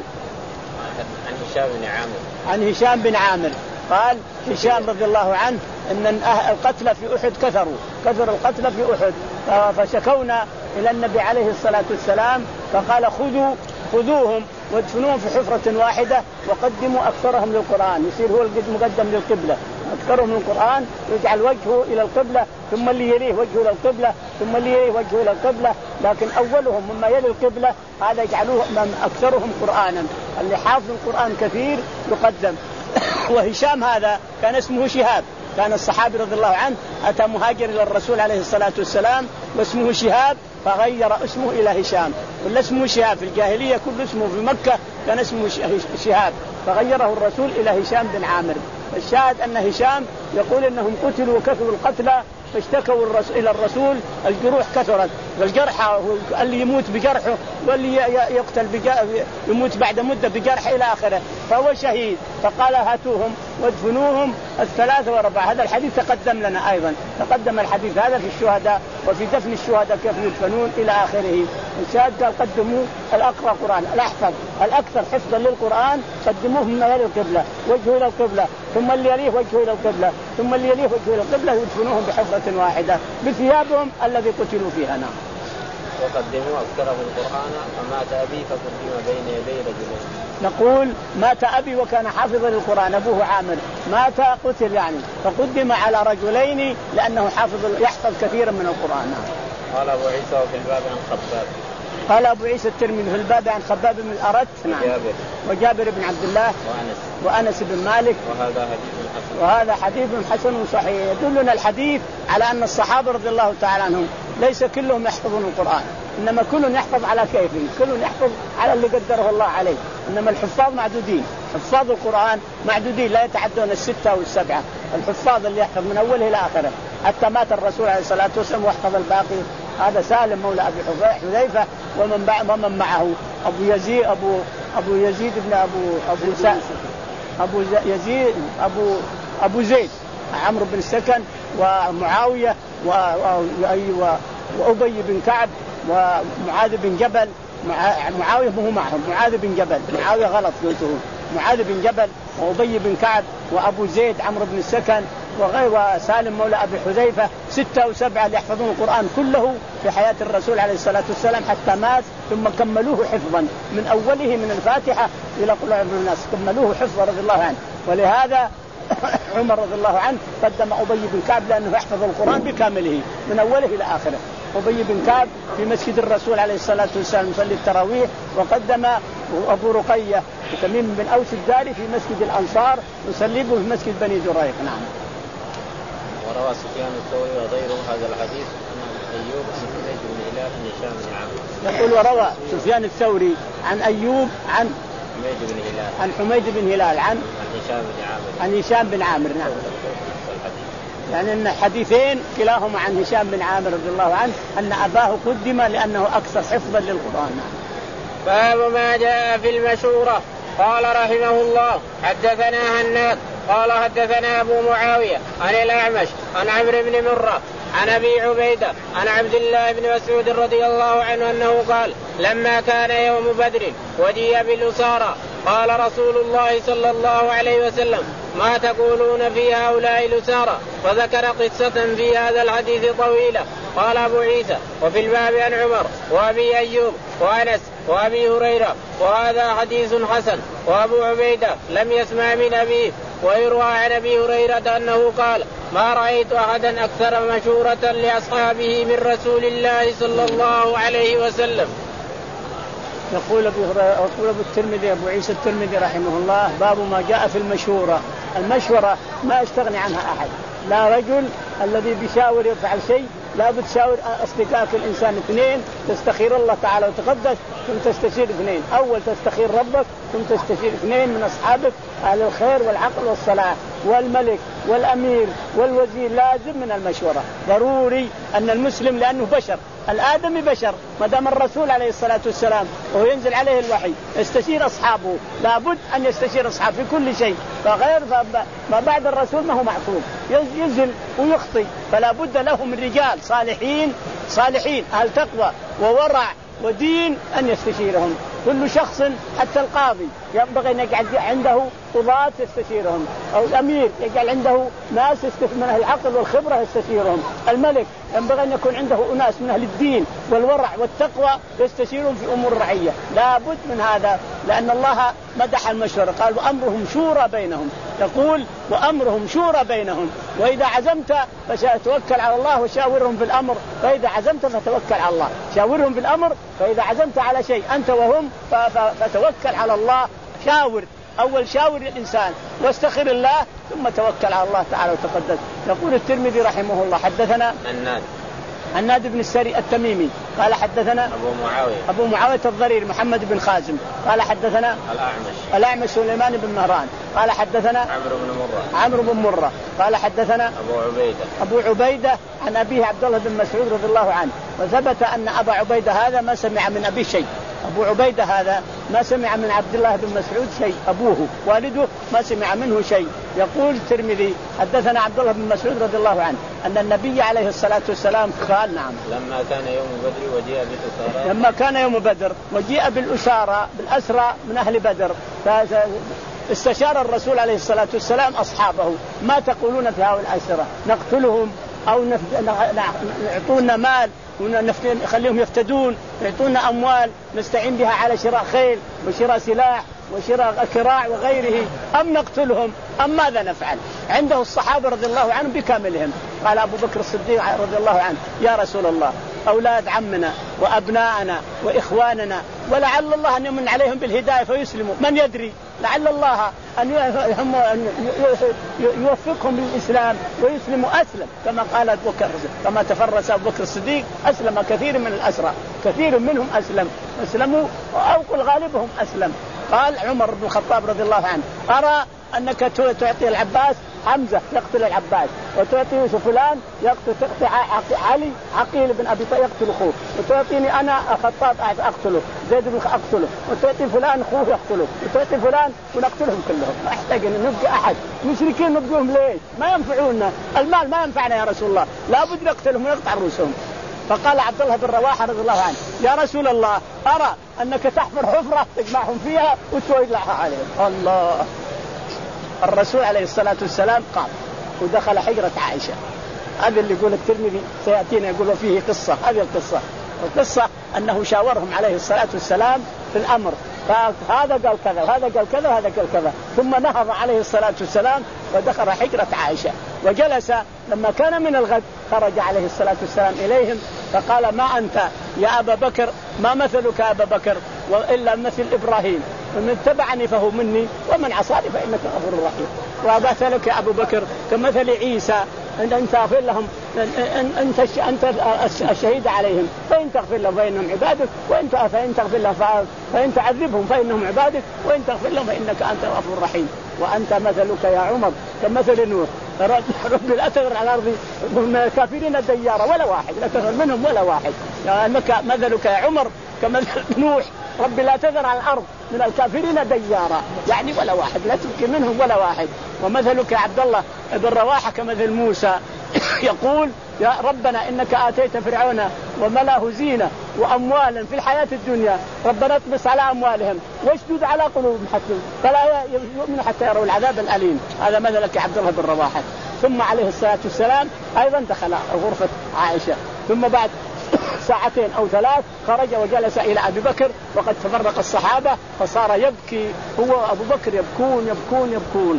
عن هشام بن عامر. عن هشام بن عامر قال هشام رضي الله عنه ان القتلى في احد كثروا كثر القتلى في احد، فشكونا الى النبي عليه الصلاه والسلام فقال خذوا خذوهم وادفنوهم في حفره واحده وقدموا اكثرهم للقران، يصير هو المقدم للقبله، اكثرهم للقران يجعل وجهه الى القبله ثم اللي يليه وجهه الى القبله ثم اللي يليه وجهه الى القبله، لكن اولهم مما يلي القبله هذا يجعلوه اكثرهم قرانا، اللي حافظ القران كثير يقدم. وهشام هذا كان اسمه شهاب، كان الصحابي رضي الله عنه أتى مهاجر إلى الرسول عليه الصلاة والسلام واسمه شهاب فغير اسمه إلى هشام، ولا اسمه شهاب في الجاهلية كل اسمه في مكة كان اسمه شهاب فغيره الرسول إلى هشام بن عامر. الشاهد أن هشام يقول أنهم قتلوا وكثروا القتلى فاشتكوا الرسول إلى الرسول الجروح كثرت والجرحى اللي يموت بجرحه واللي يقتل يموت بعد مدة بجرح إلى آخره فهو شهيد. فقال هاتوهم وادفنوهم الثلاثة وأربعة. هذا الحديث تقدم لنا أيضا، تقدم الحديث هذا في الشهداء وفي دفن الشهداء كيف يدفنون إلى آخره. الشهاد قال قدموا الأقرأ قرآن الأحفظ الأكثر حفظا للقرآن قدموه من غير القبلة وجهه إلى القبلة ثم اللي يليه وجهه إلى القبلة ثم اللي يليه وجهه إلى القبلة يدفنوهم بحفرة واحدة بثيابهم الذي قتلوا فيها. نعم. وقدموا أكثرهم القرآن ومات أبي فقدم بين يدي رجلين. نقول مات أبي وكان حافظا للقرآن أبوه عامر مات قتل يعني فقدم على رجلين لأنه حافظ يحفظ كثيرا من القرآن. قال أبو عيسى وفي الباب عن خباب. قال أبو عيسى الترمذي في الباب عن خباب بن الأرت نعم. وجابر. وجابر بن عبد الله وأنس. وأنس بن مالك. وهذا حديث حسن. وهذا حديث حسن صحيح. يدلنا الحديث على أن الصحابة رضي الله تعالى عنهم ليس كلهم يحفظون القرآن إنما كل يحفظ على كيفه كل يحفظ على اللي قدره الله عليه. إنما الحفاظ معدودين حفاظ القرآن معدودين لا يتعدون الستة والسبعة. الحفاظ اللي يحفظ من أوله إلى آخره حتى مات الرسول عليه الصلاة والسلام واحفظ الباقي. هذا سالم مولى أبي حذيفة ومن ومن معه أبو يزيد أبو أبو يزيد بن أبو أبو سا أبو يزيد أبو أبو زيد عمرو بن السكن ومعاوية وأبي بن كعب ومعاذ بن جبل. معاوية مو معهم معاذ بن جبل معاوية غلط قلته معاذ بن جبل وأبي بن كعب وأبو زيد عمرو بن السكن وغير وسالم مولى أبي حذيفة ستة وسبعة اللي يحفظون القرآن كله في حياة الرسول عليه الصلاة والسلام حتى مات ثم كملوه حفظا من أوله من الفاتحة إلى قل أعوذ برب الناس كملوه حفظا رضي الله عنه. ولهذا عمر رضي الله عنه قدم أبي بن كعب لأنه يحفظ القرآن بكامله من أوله إلى آخره. أبي بن كعب في مسجد الرسول عليه الصلاة والسلام يصلي التراويح وقدم أبو رقية تميم بن أوس الداري في مسجد الأنصار يصليه في مسجد بني دريق. نعم. وروى سفيان الثوري وغيره هذا الحديث عن أيوب عن حميد بن هلال عن هشام بن عامر. يقول وروى سفيان الثوري عن أيوب عن حميد بن هلال عن حميد بن هلال عن عن هشام بن عامر عن هشام بن عامر. نعم. يعني أن حديثين كلاهما عن هشام بن عامر رضي الله عنه أن أباه قدم لأنه أكثر حفظا للقرآن. باب ما جاء في المشورة. قال رحمه الله حدثنا هناد قال حدثنا أبو معاوية عن الأعمش عن عمرو بن مرة عن أبي عبيدة عن عبد الله بن مسعود رضي الله عنه أنه قال لما كان يوم بدر وجيء بالأسارى قال رسول الله صلى الله عليه وسلم ما تقولون في هؤلاء الأسارى وذكر قصة في هذا الحديث طويلة. قال أبو عيسى وفي الباب عن عمر وأبي أيوب وأنس وأبي هريرة وهذا حديث حسن. وأبو عبيدة لم يسمع من أبيه. ويروى عن أبي هريرة أنه قال ما رأيت أحدا أكثر مشورة لأصحابه من رسول الله صلى الله عليه وسلم. يقول أبو هريرة يقول أبو الترمذي أبو عيسى الترمذي رحمه الله باب ما جاء في المشورة. المشورة ما يستغني عنها أحد لا رجل الذي بيشاور يفعل شيء لا بتشاور أصدقائك الإنسان اثنين تستخير الله تعالى وتقدس ثم تستشير اثنين. أول تستخير ربك ثم تستشير اثنين من أصحابك أهل الخير والعقل والصلاح والملك والأمير والوزير. لازم من المشورة ضروري أن المسلم لأنه بشر الآدمي بشر ما دام الرسول عليه الصلاة والسلام وهو ينزل عليه الوحي يستشير أصحابه لابد أن يستشير أصحابه في كل شيء. فغير ما بعد الرسول ما هو معصوم ينزل ويخطي فلا بد له من رجال صالحين صالحين أهل تقوى وورع ودين أن يستشيرهم. كل شخص حتى القاضي ينبغي أن يجعل عنده قضاة يستشيرهم أو الأمير يجعل عنده ناس من أهل العقل والخبرة يستشيرهم. الملك ينبغي أن يكون عنده أناس من أهل الدين والورع والتقوى يستشيرهم في أمور الرعية. لا بد من هذا لأن الله مدح المشورة قال وأمرهم شورى بينهم. يقول وأمرهم شورى بينهم وإذا عزمت فتوكل على الله وشاورهم في الأمر فإذا عزمت فتوكل على الله. شاورهم في الأمر فإذا عزمت على شيء أنت وهم فتوكل على الله. شاور أول شاور الإنسان واستخر الله ثم توكل على الله تعالى وتقدس. يقول الترمذي رحمه الله حدثنا هناد عناد بن السري التميمي قال حدثنا أبو معاوية أبو معاوية الضرير محمد بن خازم قال حدثنا الأعمش الأعمش سليمان بن مهران قال حدثنا عمرو بن مرة عمرو بن مرة قال حدثنا أبو عبيدة أبو عبيدة عن أبيه عبد الله بن مسعود رضي الله عنه. وثبت أن أبا عبيدة هذا ما سمع من أبيه شيء. أبو عبيدة هذا ما سمع من عبد الله بن مسعود شيء، أبوه والده ما سمع منه شيء. يقول الترمذي حدثنا عبد الله بن مسعود رضي الله عنه أن النبي عليه الصلاة والسلام قال نعم لما كان يوم بدر وجيء بالأسارى لما كان يوم بدر وجيء بالأسارى بالأسرى من أهل بدر استشار الرسول عليه الصلاة والسلام أصحابه ما تقولون في هؤلاء الأسرى نقتلهم أو يعطونا مال ونخليهم يفتدون يعطونا أموال نستعين بها على شراء خيل وشراء سلاح وشراء كراع وغيره أم نقتلهم أم ماذا نفعل؟ عنده الصحابة رضي الله عنهم بكاملهم. قال أبو بكر الصديق رضي الله عنه يا رسول الله أولاد عمنا وأبناءنا وإخواننا ولعل الله أن يمن عليهم بالهداية فيسلموا، من يدري لعل الله أن يوفقهم للإسلام ويسلموا أسلم كما قال أبو بكر كما تفرس أبو بكر الصديق أسلم كثير من الأسرى كثير منهم أسلم أسلموا أو قل غالبهم أسلم. قال عمر بن الخطاب رضي الله عنه أرى أنك تعطي العباس حمزة يقتل العباس وتعطي فلان يقتل تقطع علي عقيل بن أبي طالب يقتل أخوه وتعطيني أنا خطاب أقتله زيد بن أقتله وتعطي فلان أخوه يقتله وتعطي فلان ونقتلهم كلهم. ما أحتاج أن نبقى أحد مشركين نبقيهم ليش؟ ما ينفعونا المال ما ينفعنا يا رسول الله لابد نقتلهم ونقطع رؤوسهم. فقال عبد الله بن رواحة رضي الله عنه يا رسول الله أرى أنك تحفر حفرة تجمعهم فيها وتولعها عليهم. الله. الرسول عليه الصلاة والسلام قام ودخل حجرة عائشة. هذا اللي يقول الترمذي سيأتينا يقول فيه قصة. هذه القصة القصة أنه شاورهم عليه الصلاة والسلام في الأمر فهذا قال كذا وهذا قال كذا وهذا قال كذا ثم نهض عليه الصلاة والسلام ودخل حجرة عائشة وجلس. لما كان من الغد خرج عليه الصلاة والسلام إليهم فقال ما أنت يا أبا بكر ما مثلك يا أبا بكر وإلا مثل إبراهيم ومن تبعني فهو مني ومن عصاني فإنك غفور رحيم. ومثلك يا أبو بكر كمثل عيسى أن أنت تغفر لهم أنت أنت الشهيد عليهم فإن تغفر لهم فإنهم عبادك وإن فإن تغفر لهم فإن تعذبهم فإنهم عبادك وإن تغفر لهم فإنك أنت غفور رحيم. وأنت مثلك يا عمر كمثل نوح رب لا تذر على الأرض من الكافرين ديارا ولا واحد لا تذر منهم ولا واحد. أنك مثلك يا عمر كمثل نوح رب لا تذر على الأرض من الكافرين ديارا يعني ولا واحد لا تبكي منهم ولا واحد. ومثلك يا عبد الله بن رواحة كمثل موسى يقول يا ربنا إنك آتيت فرعون وملاه زينة وأموالا في الحياة الدنيا ربنا اطمس على أموالهم واشدد على قلوبهم حتى فلا يؤمنوا حتى يروا العذاب الأليم. هذا مثلك يا عبد الله بن رواحة. ثم عليه الصلاة والسلام أيضا دخل غرفة عائشة ثم بعد ساعتين أو ثلاث خرج وجلس إلى أبي بكر وقد تفرق الصحابة فصار يبكي هو أبو بكر يبكون يبكون يبكون.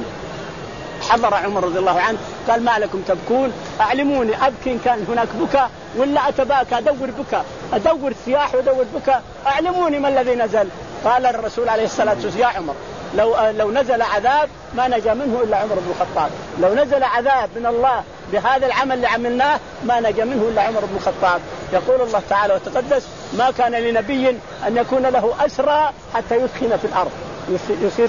حضر عمر رضي الله عنه قال ما لكم تبكون أعلموني أبكي إن كان هناك بكاء ولا أتباكى أدور بكاء أدور سياح ودور بكاء أعلموني ما الذي نزل. قال الرسول عليه الصلاة والسلام يا عمر لو لو نزل عذاب ما نجا منه إلا عمر بن الخطاب. لو نزل عذاب من الله بهذا العمل اللي عملناه ما نجا منه إلا عمر بن الخطاب. يقول الله تعالى وتقدس ما كان لنبي أن يكون له أسرى حتى يثخن في الأرض يصير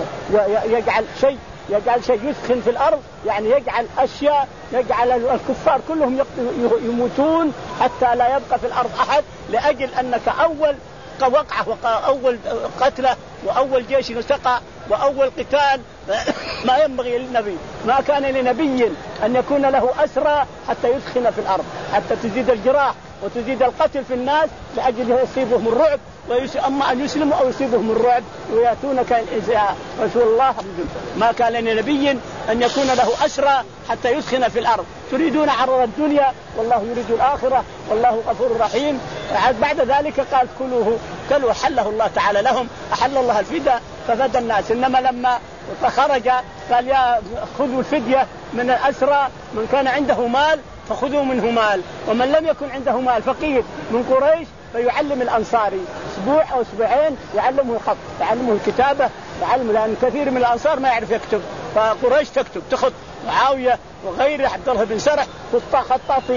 يجعل شيء يجعل شيء يثخن في الأرض يعني يجعل أشياء يجعل الكفار كلهم يموتون حتى لا يبقى في الأرض أحد لأجل أنك أول وقعة وأول قتلة وأول جيش يلتقى وأول قتال ما ينبغي للنبي. ما كان لنبي أن يكون له أسرى حتى يثخن في الأرض حتى تزيد الجراح وتزيد القتل في الناس لأجل يصيبهم الرعب أما أن يسلموا أو يصيبهم الرعب ويأتونك رسول الله. ما كان لنبي أن يكون له أسرى حتى يثخن في الأرض تريدون عرض الدنيا والله يريد الآخرة والله غفور رحيم. بعد ذلك قال كلوه كلوا حله الله تعالى لهم أحل الله الفداء ففدى الناس. إنما لما خرج قال يا خذوا الفدية من الأسرى من كان عنده مال فخذوا منه مال ومن لم يكن عنده مال فقير من قريش فيعلم الأنصاري أسبوع أو أسبوعين يعلمه الخط يعلمه الكتابة يعلمه لأن كثير من الأنصار ما يعرف فقريش تكتب تخط. معاوية وغيره عبد الله بن سرح خطاطين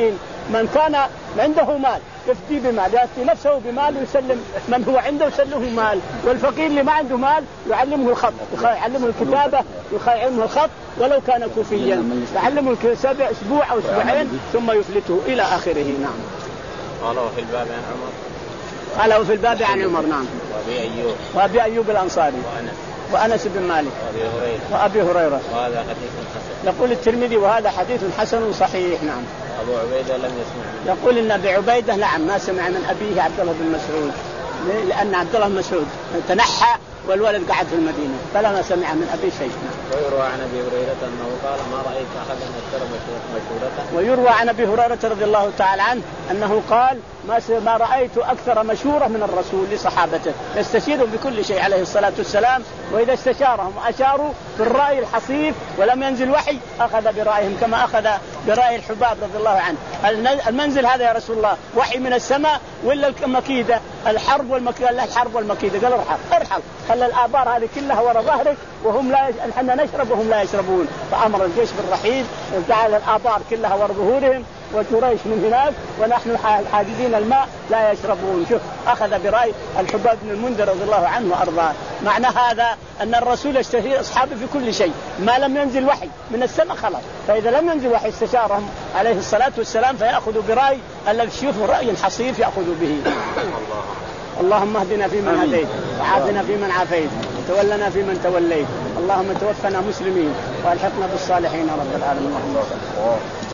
من كان عنده مال يفتي بمال، يأتي نفسه بمال ويسلم من هو عنده يسلمه مال، والفقير اللي ما عنده مال يعلمه الخط، يعلمه الكتابة، يعلمه الخط ولو كان كوفيا، يعلمه سبع أسبوع أو أسبوعين ثم يفلته إلى آخره. نعم. قال وفي الباب عن عمر. قال وفي الباب عن عمر. نعم. وأبي أيوب. وأبي أيوب الأنصاري. وأنس. وأنس بن مالك. وأبي هريرة. وأبي هريرة. وهذا حديث حسن. يقول الترمذي وهذا حديث حسن صحيح. نعم. أبو عبيدة لم يسمع. يقول إن أبي عبيدة نعم ما سمع من أبيه عبد الله بن مسعود، لأن عبد الله بن مسعود تنحى والولد قعد في المدينة فلما سمع من أبي شيء. ويروى عن أبي هريرة أنه قال ما رأيت أحدا أكثر مشورة. ويروى عن أبي هريرة رضي الله تعالى عنه أنه قال ما ما رأيت أكثر مشورة من الرسول لصحابته، يستشيروا بكل شيء عليه الصلاة والسلام، وإذا استشارهم أشاروا في الرأي الحصيف ولم ينزل وحي أخذ برأيهم كما أخذ برأي الحباب رضي الله عنه. المنزل هذا يا رسول الله وحي من السماء ولا المكيدة الحرب والمكيدة؟ الحرب والمكيدة. قال ارحل ارحل خلى الآبار هذه كلها وراء ظهرك وهم لا يش... نحن نشرب وهم لا يشربون. فأمر الجيش بالرحيل وجعل الآبار كلها وراء ظهورهم وجريش من هناك ونحن حاجزين الماء لا يشربون. شوف أخذ برأي الحباب بن المنذر رضي الله عنه وأرضاه. معنى هذا أن الرسول يستشير أصحابه في كل شيء، ما لم ينزل وحي من السماء خلاص، فإذا لم ينزل وحي استشارهم عليه الصلاة والسلام فيأخذوا برأي الذي يشوفوا رأي حصيف يأخذوا به. اللهم اهدنا فيمن هديت وعافنا فيمن عافيت وتولنا فيمن توليت، اللهم توفنا مسلمين والحقنا بالصالحين رب العالمين.